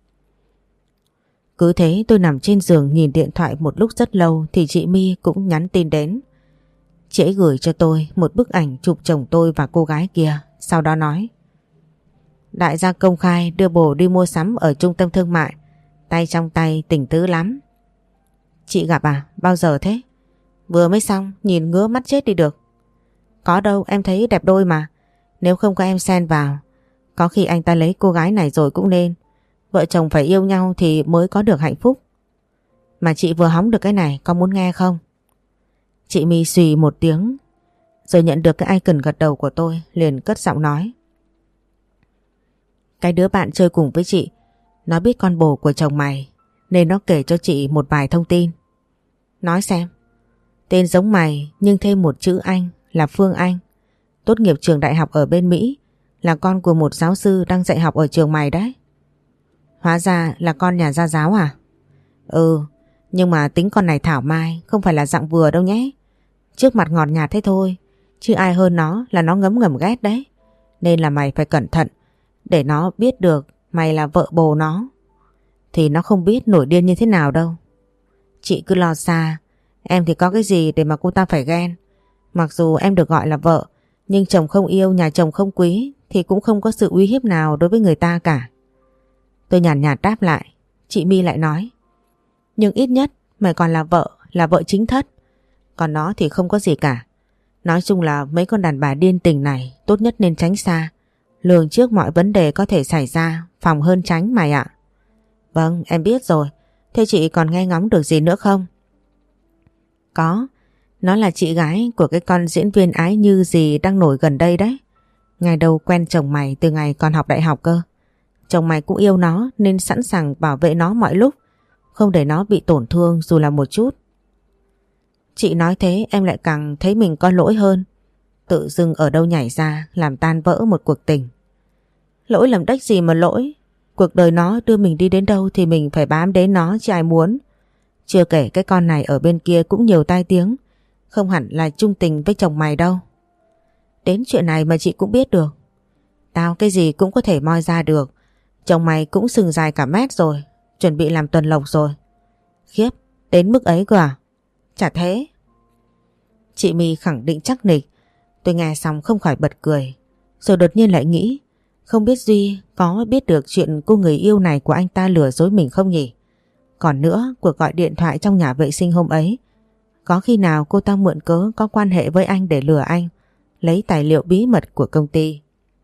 Cứ thế tôi nằm trên giường nhìn điện thoại một lúc rất lâu thì chị My cũng nhắn tin đến. Chị ấy gửi cho tôi một bức ảnh chụp chồng tôi và cô gái kia, sau đó nói: Đại gia công khai đưa bồ đi mua sắm ở trung tâm thương mại, tay trong tay tình tứ lắm. Chị gặp à? Bao giờ thế? Vừa mới xong, nhìn ngứa mắt chết đi được. Có đâu, em thấy đẹp đôi mà. Nếu không có em xen vào, có khi anh ta lấy cô gái này rồi cũng nên. Vợ chồng phải yêu nhau thì mới có được hạnh phúc. Mà chị vừa hóng được cái này, có muốn nghe không? Chị My xùy một tiếng, rồi nhận được cái icon gật đầu của tôi, liền cất giọng nói. Cái đứa bạn chơi cùng với chị, nó biết con bồ của chồng mày, nên nó kể cho chị một vài thông tin. Nói xem. Tên giống mày nhưng thêm một chữ Anh là Phương Anh. Tốt nghiệp trường đại học ở bên Mỹ, là con của một giáo sư đang dạy học ở trường mày đấy. Hóa ra là con nhà gia giáo à? Ừ, nhưng mà tính con này thảo mai, không phải là dạng vừa đâu nhé. Trước mặt ngọt nhạt thế thôi, chứ ai hơn nó là nó ngấm ngầm ghét đấy. Nên là mày phải cẩn thận, để nó biết được mày là vợ bồ nó. Thì nó không biết nổi điên như thế nào đâu. Chị cứ lo xa, em thì có cái gì để mà cô ta phải ghen. Mặc dù em được gọi là vợ, nhưng chồng không yêu, nhà chồng không quý thì cũng không có sự uy hiếp nào đối với người ta cả. Tôi nhàn nhạt đáp lại. Chị My lại nói. Nhưng ít nhất mày còn là vợ chính thất. Còn nó thì không có gì cả. Nói chung là mấy con đàn bà điên tình này tốt nhất nên tránh xa. Lường trước mọi vấn đề có thể xảy ra, phòng hơn tránh mày ạ. Vâng, em biết rồi. Thế chị còn nghe ngóng được gì nữa không? Có. Nó là chị gái của cái con diễn viên Ái Như gì đang nổi gần đây đấy. Ngày đầu quen chồng mày từ ngày còn học đại học cơ. Chồng mày cũng yêu nó nên sẵn sàng bảo vệ nó mọi lúc, không để nó bị tổn thương dù là một chút. Chị nói thế em lại càng thấy mình có lỗi hơn. Tự dưng ở đâu nhảy ra làm tan vỡ một cuộc tình. Lỗi làm đếch gì mà lỗi. Cuộc đời nó đưa mình đi đến đâu thì mình phải bám đến nó chứ ai muốn. Chưa kể cái con này ở bên kia cũng nhiều tai tiếng, không hẳn là chung tình với chồng mày đâu. Đến chuyện này mà chị cũng biết được. Tao cái gì cũng có thể moi ra được. Chồng mày cũng sừng dài cả mét rồi, chuẩn bị làm tuần lộc rồi. Khiếp, đến mức ấy cơ à? Chả thế. Chị My khẳng định chắc nịch. Tôi nghe xong không khỏi bật cười. Rồi đột nhiên lại nghĩ, không biết Duy có biết được chuyện cô người yêu này của anh ta lừa dối mình không nhỉ? Còn nữa, cuộc gọi điện thoại trong nhà vệ sinh hôm ấy, có khi nào cô ta mượn cớ có quan hệ với anh để lừa anh, lấy tài liệu bí mật của công ty?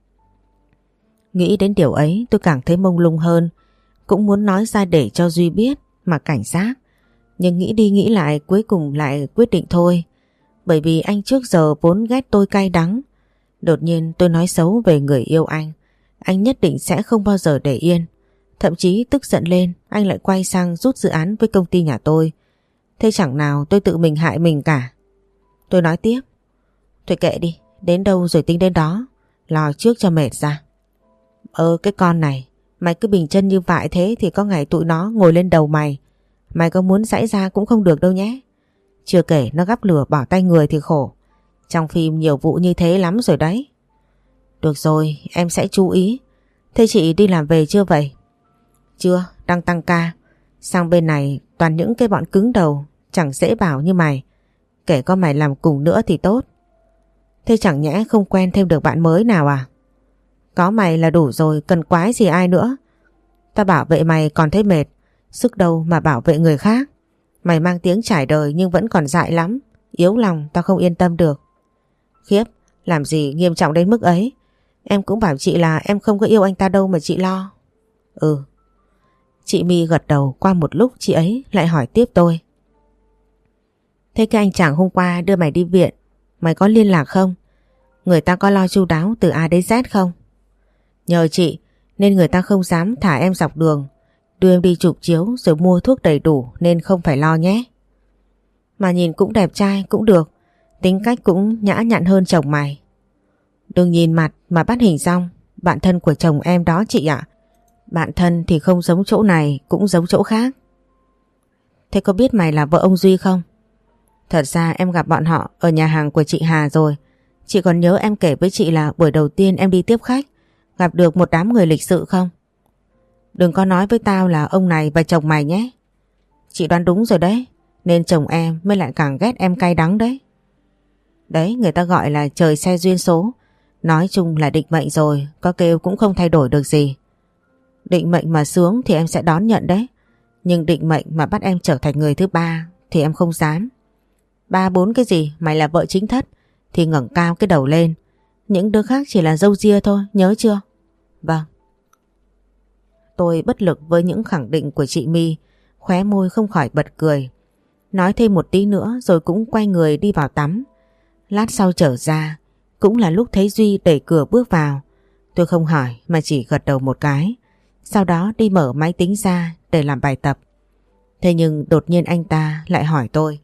Nghĩ đến điều ấy tôi càng thấy mông lung hơn. Cũng muốn nói ra để cho Duy biết mà cảnh giác. Nhưng nghĩ đi nghĩ lại cuối cùng lại quyết định thôi. Bởi vì anh trước giờ vốn ghét tôi cay đắng. Đột nhiên tôi nói xấu về người yêu anh nhất định sẽ không bao giờ để yên. Thậm chí tức giận lên, anh lại quay sang rút dự án với công ty nhà tôi. Thế chẳng nào tôi tự mình hại mình cả. Tôi nói tiếp. Thôi kệ đi, đến đâu rồi tính đến đó. Lo trước cho mệt ra. Cái con này, mày cứ bình chân như vậy thế thì có ngày tụi nó ngồi lên đầu mày. Mày có muốn giãy ra cũng không được đâu nhé. Chưa kể nó gắp lửa bỏ tay người thì khổ. Trong phim nhiều vụ như thế lắm rồi đấy. Được rồi, em sẽ chú ý. Thế chị đi làm về chưa vậy? Chưa, đang tăng ca. Sang bên này toàn những cái bọn cứng đầu, chẳng dễ bảo như mày. Kể có mày làm cùng nữa thì tốt. Thế chẳng nhẽ không quen thêm được bạn mới nào à? Có mày là đủ rồi, cần quái gì ai nữa. Ta bảo vệ mày còn thấy mệt, sức đâu mà bảo vệ người khác. Mày mang tiếng trải đời nhưng vẫn còn dại lắm. Yếu lòng tao không yên tâm được. Khiếp, làm gì nghiêm trọng đến mức ấy. Em cũng bảo chị là em không có yêu anh ta đâu mà chị lo. Ừ. Chị My gật đầu. Qua một lúc chị ấy lại hỏi tiếp tôi. Thế cái anh chàng hôm qua đưa mày đi viện, mày có liên lạc không? Người ta có lo chu đáo từ A đến Z không? Nhờ chị nên người ta không dám thả em dọc đường, đưa em đi chụp chiếu rồi mua thuốc đầy đủ nên không phải lo nhé. Mà nhìn cũng đẹp trai cũng được, tính cách cũng nhã nhặn hơn chồng mày. Đừng nhìn mặt mà bắt hình dong. Bạn thân của chồng em đó chị ạ. Bạn thân thì không giống chỗ này cũng giống chỗ khác. Thế có biết mày là vợ ông Duy không? Thật ra em gặp bọn họ ở nhà hàng của chị Hà rồi. Chị còn nhớ em kể với chị là buổi đầu tiên em đi tiếp khách gặp được một đám người lịch sự không? Đừng có nói với tao là ông này và chồng mày nhé. Chị đoán đúng rồi đấy. Nên chồng em mới lại càng ghét em cay đắng đấy. Đấy, người ta gọi là trời xe duyên số. Nói chung là định mệnh rồi, có kêu cũng không thay đổi được gì. Định mệnh mà sướng thì em sẽ đón nhận đấy. Nhưng định mệnh mà bắt em trở thành người thứ ba thì em không dám. Ba bốn cái gì, mày là vợ chính thất thì ngẩng cao cái đầu lên. Những đứa khác chỉ là râu ria thôi, nhớ chưa? Vâng. Tôi bất lực với những khẳng định của chị My, khóe môi không khỏi bật cười. Nói thêm một tí nữa rồi cũng quay người đi vào tắm. Lát sau trở ra, cũng là lúc thấy Duy đẩy cửa bước vào. Tôi không hỏi mà chỉ gật đầu một cái. Sau đó đi mở máy tính ra để làm bài tập. Thế nhưng đột nhiên anh ta lại hỏi tôi.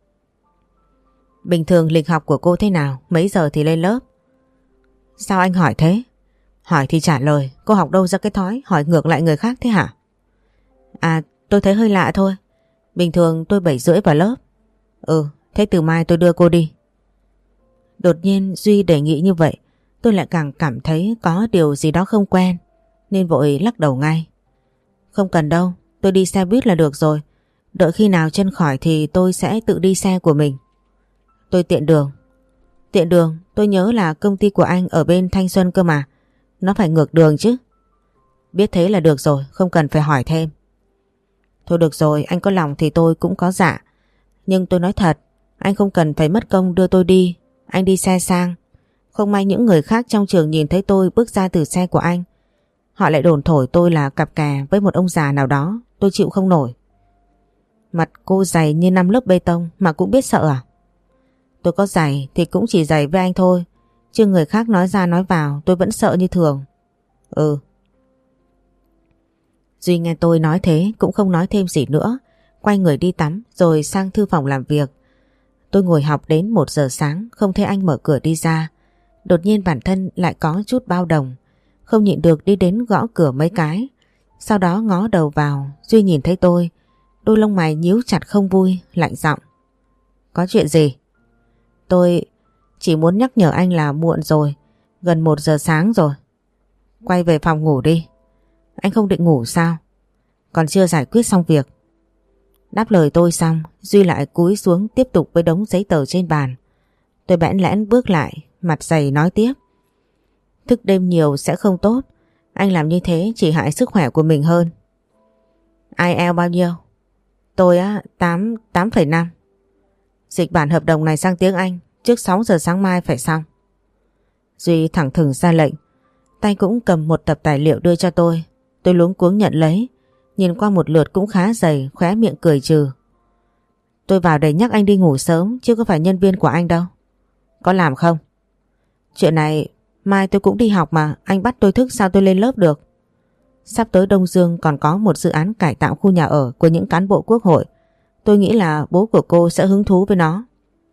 Bình thường lịch học của cô thế nào? Mấy giờ thì lên lớp? Sao anh hỏi thế? Hỏi thì trả lời, cô học đâu ra cái thói hỏi ngược lại người khác thế hả? À, tôi thấy hơi lạ thôi. Bình thường tôi 7:30 vào lớp. Thế từ mai tôi đưa cô đi. Đột nhiên Duy đề nghị như vậy, tôi lại càng cảm thấy có điều gì đó không quen, nên vội lắc đầu ngay. Không cần đâu, tôi đi xe buýt là được rồi. Đợi khi nào chân khỏi thì tôi sẽ tự đi xe của mình. Tôi tiện đường. Tiện đường, tôi nhớ là công ty của anh ở bên Thanh Xuân cơ mà. Nó phải ngược đường chứ. Biết thế là được rồi, không cần phải hỏi thêm. Thôi được rồi, anh có lòng thì tôi cũng có dạ. Nhưng tôi nói thật, anh không cần phải mất công đưa tôi đi. Anh đi xe sang. Không may những người khác trong trường nhìn thấy tôi bước ra từ xe của anh, họ lại đồn thổi tôi là cặp kè với một ông già nào đó. Tôi chịu không nổi. Mặt cô dày như 5 lớp bê tông mà cũng biết sợ à? Tôi có dày thì cũng chỉ dày với anh thôi, chứ người khác nói ra nói vào tôi vẫn sợ như thường. Duy nghe tôi nói thế cũng không nói thêm gì nữa, quay người đi tắm rồi sang thư phòng làm việc. Tôi ngồi học đến 1 giờ sáng không thấy anh mở cửa đi ra. Đột nhiên bản thân lại có chút bao đồng, không nhịn được đi đến gõ cửa mấy cái. Sau đó ngó đầu vào, Duy nhìn thấy tôi, đôi lông mày nhíu chặt không vui, lạnh giọng. Có chuyện gì? Tôi chỉ muốn nhắc nhở anh là muộn rồi, gần 1 giờ sáng rồi. Quay về phòng ngủ đi. Anh không định ngủ sao? Còn chưa giải quyết xong việc. Đáp lời tôi xong, Duy lại cúi xuống tiếp tục với đống giấy tờ trên bàn. Tôi bẽn lẽn bước lại, mặt dày nói tiếp. Thức đêm nhiều sẽ không tốt, anh làm như thế chỉ hại sức khỏe của mình hơn. IELTS bao nhiêu? Tôi 8,5. Dịch bản hợp đồng này sang tiếng Anh, trước 6 giờ sáng mai phải xong. Duy thẳng thừng ra lệnh, tay cũng cầm một tập tài liệu đưa cho tôi. Tôi luống cuống nhận lấy, nhìn qua một lượt cũng khá dày, khóe miệng cười trừ. Tôi vào để nhắc anh đi ngủ sớm chứ có phải nhân viên của anh đâu. Có làm không? Chuyện này mai tôi cũng đi học mà, anh bắt tôi thức sao tôi lên lớp được. Sắp tới Đông Dương còn có một dự án cải tạo khu nhà ở của những cán bộ quốc hội. Tôi nghĩ là bố của cô sẽ hứng thú với nó.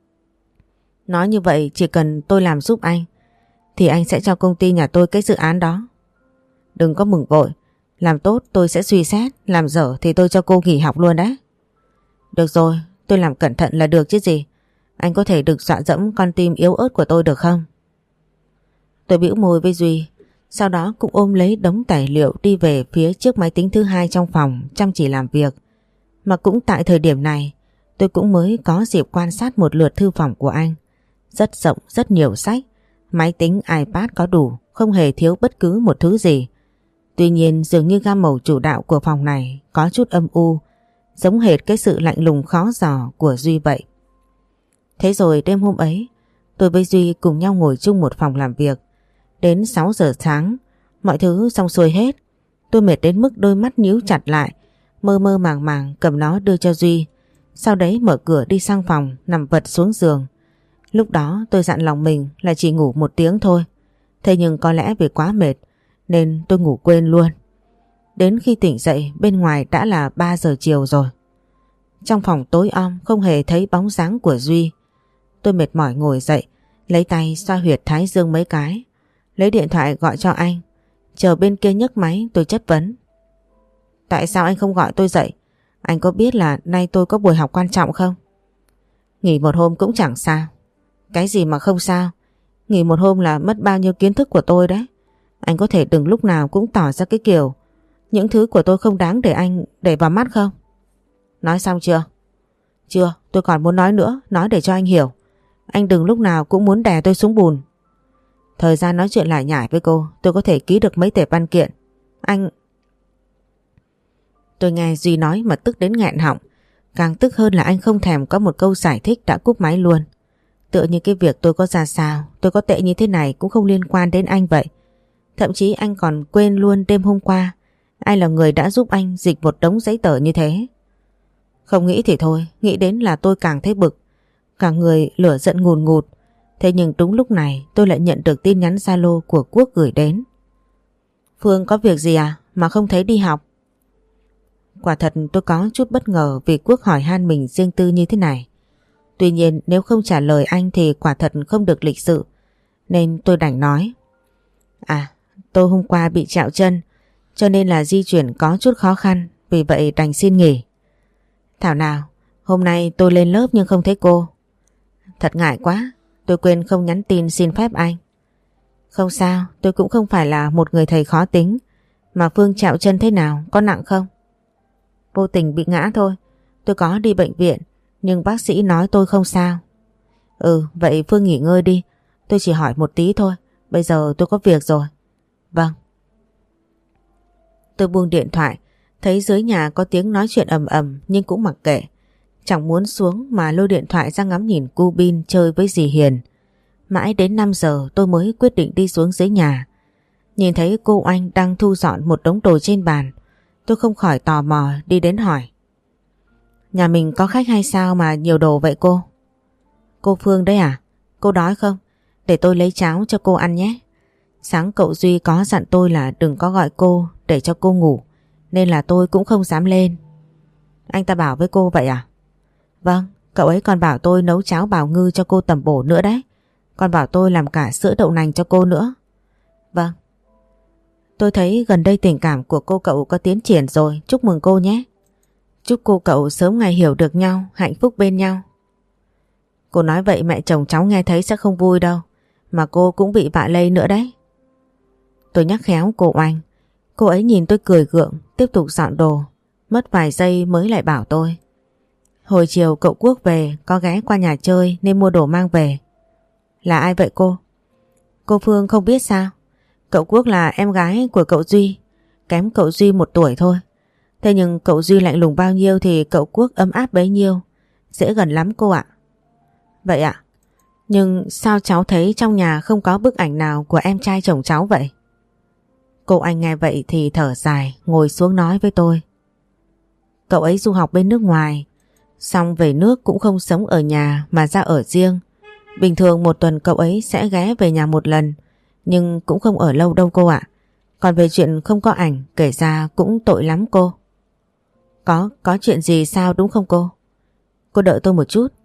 Nói như vậy chỉ cần tôi làm giúp anh thì anh sẽ cho công ty nhà tôi cái dự án đó. Đừng có mừng vội, làm tốt tôi sẽ suy xét, làm dở thì tôi cho cô nghỉ học luôn đấy. Được rồi, tôi làm cẩn thận là được chứ gì. Anh có thể đừng dọa dẫm con tim yếu ớt của tôi được không? Tôi bĩu môi với Duy, sau đó cũng ôm lấy đống tài liệu đi về phía chiếc máy tính thứ hai trong phòng chăm chỉ làm việc. Mà cũng tại thời điểm này, tôi cũng mới có dịp quan sát một lượt thư phòng của anh. Rất rộng, rất nhiều sách, máy tính, iPad có đủ, không hề thiếu bất cứ một thứ gì. Tuy nhiên dường như gam màu chủ đạo của phòng này có chút âm u, giống hệt cái sự lạnh lùng khó dò của Duy vậy. Thế rồi đêm hôm ấy, tôi với Duy cùng nhau ngồi chung một phòng làm việc. Đến 6 giờ sáng, mọi thứ xong xuôi hết. Tôi mệt đến mức đôi mắt nhíu chặt lại, mơ mơ màng màng cầm nó đưa cho Duy. Sau đấy mở cửa đi sang phòng, nằm vật xuống giường. Lúc đó tôi dặn lòng mình là chỉ ngủ 1 tiếng thôi. Thế nhưng có lẽ vì quá mệt nên tôi ngủ quên luôn. Đến khi tỉnh dậy bên ngoài đã là 3 giờ chiều rồi. Trong phòng tối om không hề thấy bóng dáng của Duy. Tôi mệt mỏi ngồi dậy, lấy tay xoa huyệt thái dương mấy cái, lấy điện thoại gọi cho anh. Chờ bên kia nhấc máy tôi chất vấn. Tại sao anh không gọi tôi dậy? Anh có biết là nay tôi có buổi học quan trọng không? Nghỉ 1 hôm cũng chẳng sao. Cái gì mà không sao? Nghỉ 1 hôm là mất bao nhiêu kiến thức của tôi đấy. Anh có thể đừng lúc nào cũng tỏ ra cái kiểu những thứ của tôi không đáng để anh để vào mắt không? Nói xong chưa? Chưa, tôi còn muốn nói nữa, nói để cho anh hiểu. Anh đừng lúc nào cũng muốn đè tôi xuống bùn. Thời gian nói chuyện lải nhải với cô, tôi có thể ký được mấy tệp văn kiện. Anh... Tôi nghe Duy nói mà tức đến nghẹn họng. Càng tức hơn là anh không thèm có một câu giải thích đã cúp máy luôn. Tựa như cái việc tôi có ra sao, tôi có tệ như thế này cũng không liên quan đến anh vậy. Thậm chí anh còn quên luôn đêm hôm qua ai là người đã giúp anh dịch một đống giấy tờ như thế. Không nghĩ thì thôi, nghĩ đến là tôi càng thấy bực, cả người lửa giận ngùn ngụt. Thế nhưng đúng lúc này tôi lại nhận được tin nhắn Zalo của Quốc gửi đến. Phương có việc gì à mà không thấy đi học? Quả thật tôi có chút bất ngờ vì Quốc hỏi han mình riêng tư như thế này. Tuy nhiên nếu không trả lời anh thì quả thật không được lịch sự, nên tôi đành nói. À, tôi hôm qua bị trẹo chân cho nên là di chuyển có chút khó khăn, vì vậy đành xin nghỉ. Thảo nào, hôm nay tôi lên lớp nhưng không thấy cô. Thật ngại quá, tôi quên không nhắn tin xin phép anh. Không sao, tôi cũng không phải là một người thầy khó tính. Mà Phương trẹo chân thế nào, có nặng không? Vô tình bị ngã thôi, tôi có đi bệnh viện nhưng bác sĩ nói tôi không sao. Vậy Phương nghỉ ngơi đi, tôi chỉ hỏi một tí thôi, bây giờ tôi có việc rồi. Vâng. Tôi buông điện thoại, thấy dưới nhà có tiếng nói chuyện ầm ầm nhưng cũng mặc kệ. Chẳng muốn xuống mà lôi điện thoại ra ngắm nhìn cu Bin chơi với dì Hiền. Mãi đến 5 giờ tôi mới quyết định đi xuống dưới nhà. Nhìn thấy cô Oanh đang thu dọn một đống đồ trên bàn, tôi không khỏi tò mò đi đến hỏi. Nhà mình có khách hay sao mà nhiều đồ vậy cô? Cô Phương đấy à? Cô đói không? Để tôi lấy cháo cho cô ăn nhé. Sáng cậu Duy có dặn tôi là đừng có gọi cô để cho cô ngủ, nên là tôi cũng không dám lên. Anh ta bảo với cô vậy à? Vâng, cậu ấy còn bảo tôi nấu cháo bào ngư cho cô tẩm bổ nữa đấy. Còn bảo tôi làm cả sữa đậu nành cho cô nữa. Vâng. Tôi thấy gần đây tình cảm của cô cậu có tiến triển rồi, chúc mừng cô nhé. Chúc cô cậu sớm ngày hiểu được nhau, hạnh phúc bên nhau. Cô nói vậy mẹ chồng cháu nghe thấy sẽ không vui đâu, mà cô cũng bị vạ lây nữa đấy. Tôi nhắc khéo cô Oanh. Cô ấy nhìn tôi cười gượng, tiếp tục dọn đồ. Mất vài giây mới lại bảo tôi. Hồi chiều cậu Quốc về, có ghé qua nhà chơi nên mua đồ mang về. Là ai vậy cô? Cô Phương không biết sao? Cậu Quốc là em gái của cậu Duy, kém cậu Duy 1 tuổi thôi. Thế nhưng cậu Duy lạnh lùng bao nhiêu thì cậu Quốc ấm áp bấy nhiêu. Dễ gần lắm cô ạ. Vậy ạ? Nhưng sao cháu thấy trong nhà không có bức ảnh nào của em trai chồng cháu vậy? Cô Anh nghe vậy thì thở dài, ngồi xuống nói với tôi. Cậu ấy du học bên nước ngoài, xong về nước cũng không sống ở nhà mà ra ở riêng. Bình thường 1 tuần cậu ấy sẽ ghé về nhà 1 lần, nhưng cũng không ở lâu đâu cô ạ. Còn về chuyện không có ảnh kể ra cũng tội lắm cô. Có chuyện gì sao đúng không cô? Cô đợi tôi một chút.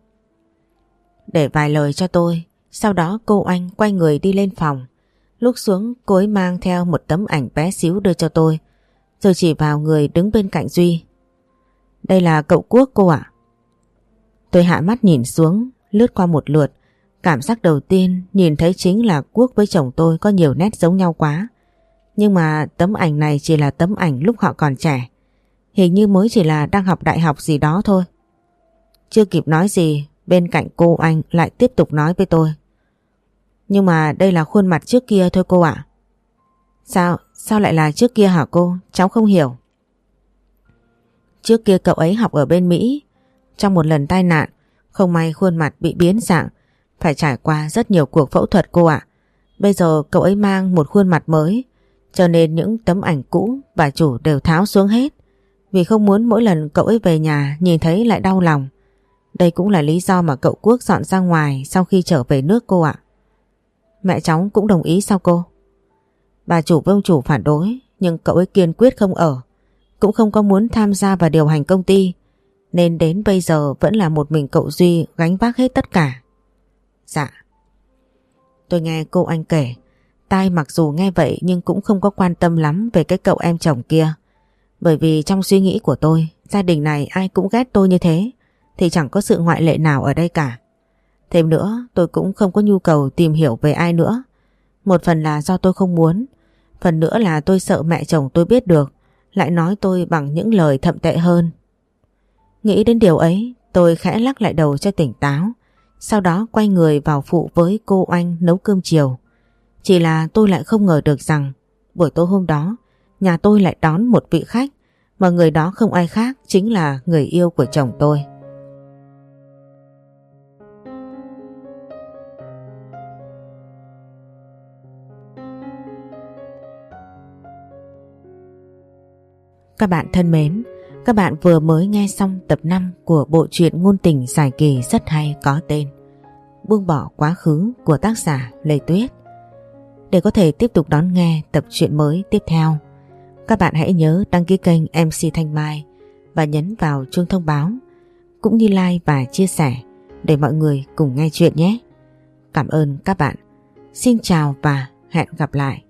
Để vài lời cho tôi, sau đó cô Anh quay người đi lên phòng. Lúc xuống cô ấy mang theo một tấm ảnh bé xíu đưa cho tôi, rồi chỉ vào người đứng bên cạnh Duy. Đây là cậu Quốc cô ạ. Tôi hạ mắt nhìn xuống, lướt qua một lượt. Cảm giác đầu tiên nhìn thấy chính là Quốc với chồng tôi có nhiều nét giống nhau quá. Nhưng mà tấm ảnh này chỉ là tấm ảnh lúc họ còn trẻ. Hình như mới chỉ là đang học đại học gì đó thôi. Chưa kịp nói gì, bên cạnh cô Anh lại tiếp tục nói với tôi. Nhưng mà đây là khuôn mặt trước kia thôi cô ạ. Sao lại là trước kia hả cô? Cháu không hiểu. Trước kia cậu ấy học ở bên Mỹ. Trong một lần tai nạn, không may khuôn mặt bị biến dạng, phải trải qua rất nhiều cuộc phẫu thuật cô ạ. Bây giờ cậu ấy mang một khuôn mặt mới, cho nên những tấm ảnh cũ bà chủ đều tháo xuống hết, vì không muốn mỗi lần cậu ấy về nhà nhìn thấy lại đau lòng. Đây cũng là lý do mà cậu Quốc dọn ra ngoài sau khi trở về nước cô ạ. Mẹ cháu cũng đồng ý sao cô? Bà chủ với ông chủ phản đối, nhưng cậu ấy kiên quyết không ở, cũng không có muốn tham gia vào điều hành công ty, nên đến bây giờ vẫn là một mình cậu Duy gánh vác hết tất cả. Dạ. Tôi nghe cô Anh kể, tai mặc dù nghe vậy nhưng cũng không có quan tâm lắm về cái cậu em chồng kia. Bởi vì trong suy nghĩ của tôi, gia đình này ai cũng ghét tôi như thế, thì chẳng có sự ngoại lệ nào ở đây cả. Thêm nữa, tôi cũng không có nhu cầu tìm hiểu về ai nữa. Một phần là do tôi không muốn, phần nữa là tôi sợ mẹ chồng tôi biết được, lại nói tôi bằng những lời thậm tệ hơn. Nghĩ đến điều ấy, tôi khẽ lắc lại đầu cho tỉnh táo, sau đó quay người vào phụ với cô Oanh nấu cơm chiều. Chỉ là tôi lại không ngờ được rằng buổi tối hôm đó nhà tôi lại đón một vị khách mà người đó không ai khác chính là người yêu của chồng tôi. Các bạn thân mến, các bạn vừa mới nghe xong tập 5 của bộ truyện ngôn tình dài kỳ rất hay có tên Buông bỏ quá khứ của tác giả Lê Tuyết. Để có thể tiếp tục đón nghe tập truyện mới tiếp theo, các bạn hãy nhớ đăng ký kênh MC Thanh Mai và nhấn vào chuông thông báo, cũng như like và chia sẻ để mọi người cùng nghe chuyện nhé. Cảm ơn các bạn. Xin chào và hẹn gặp lại.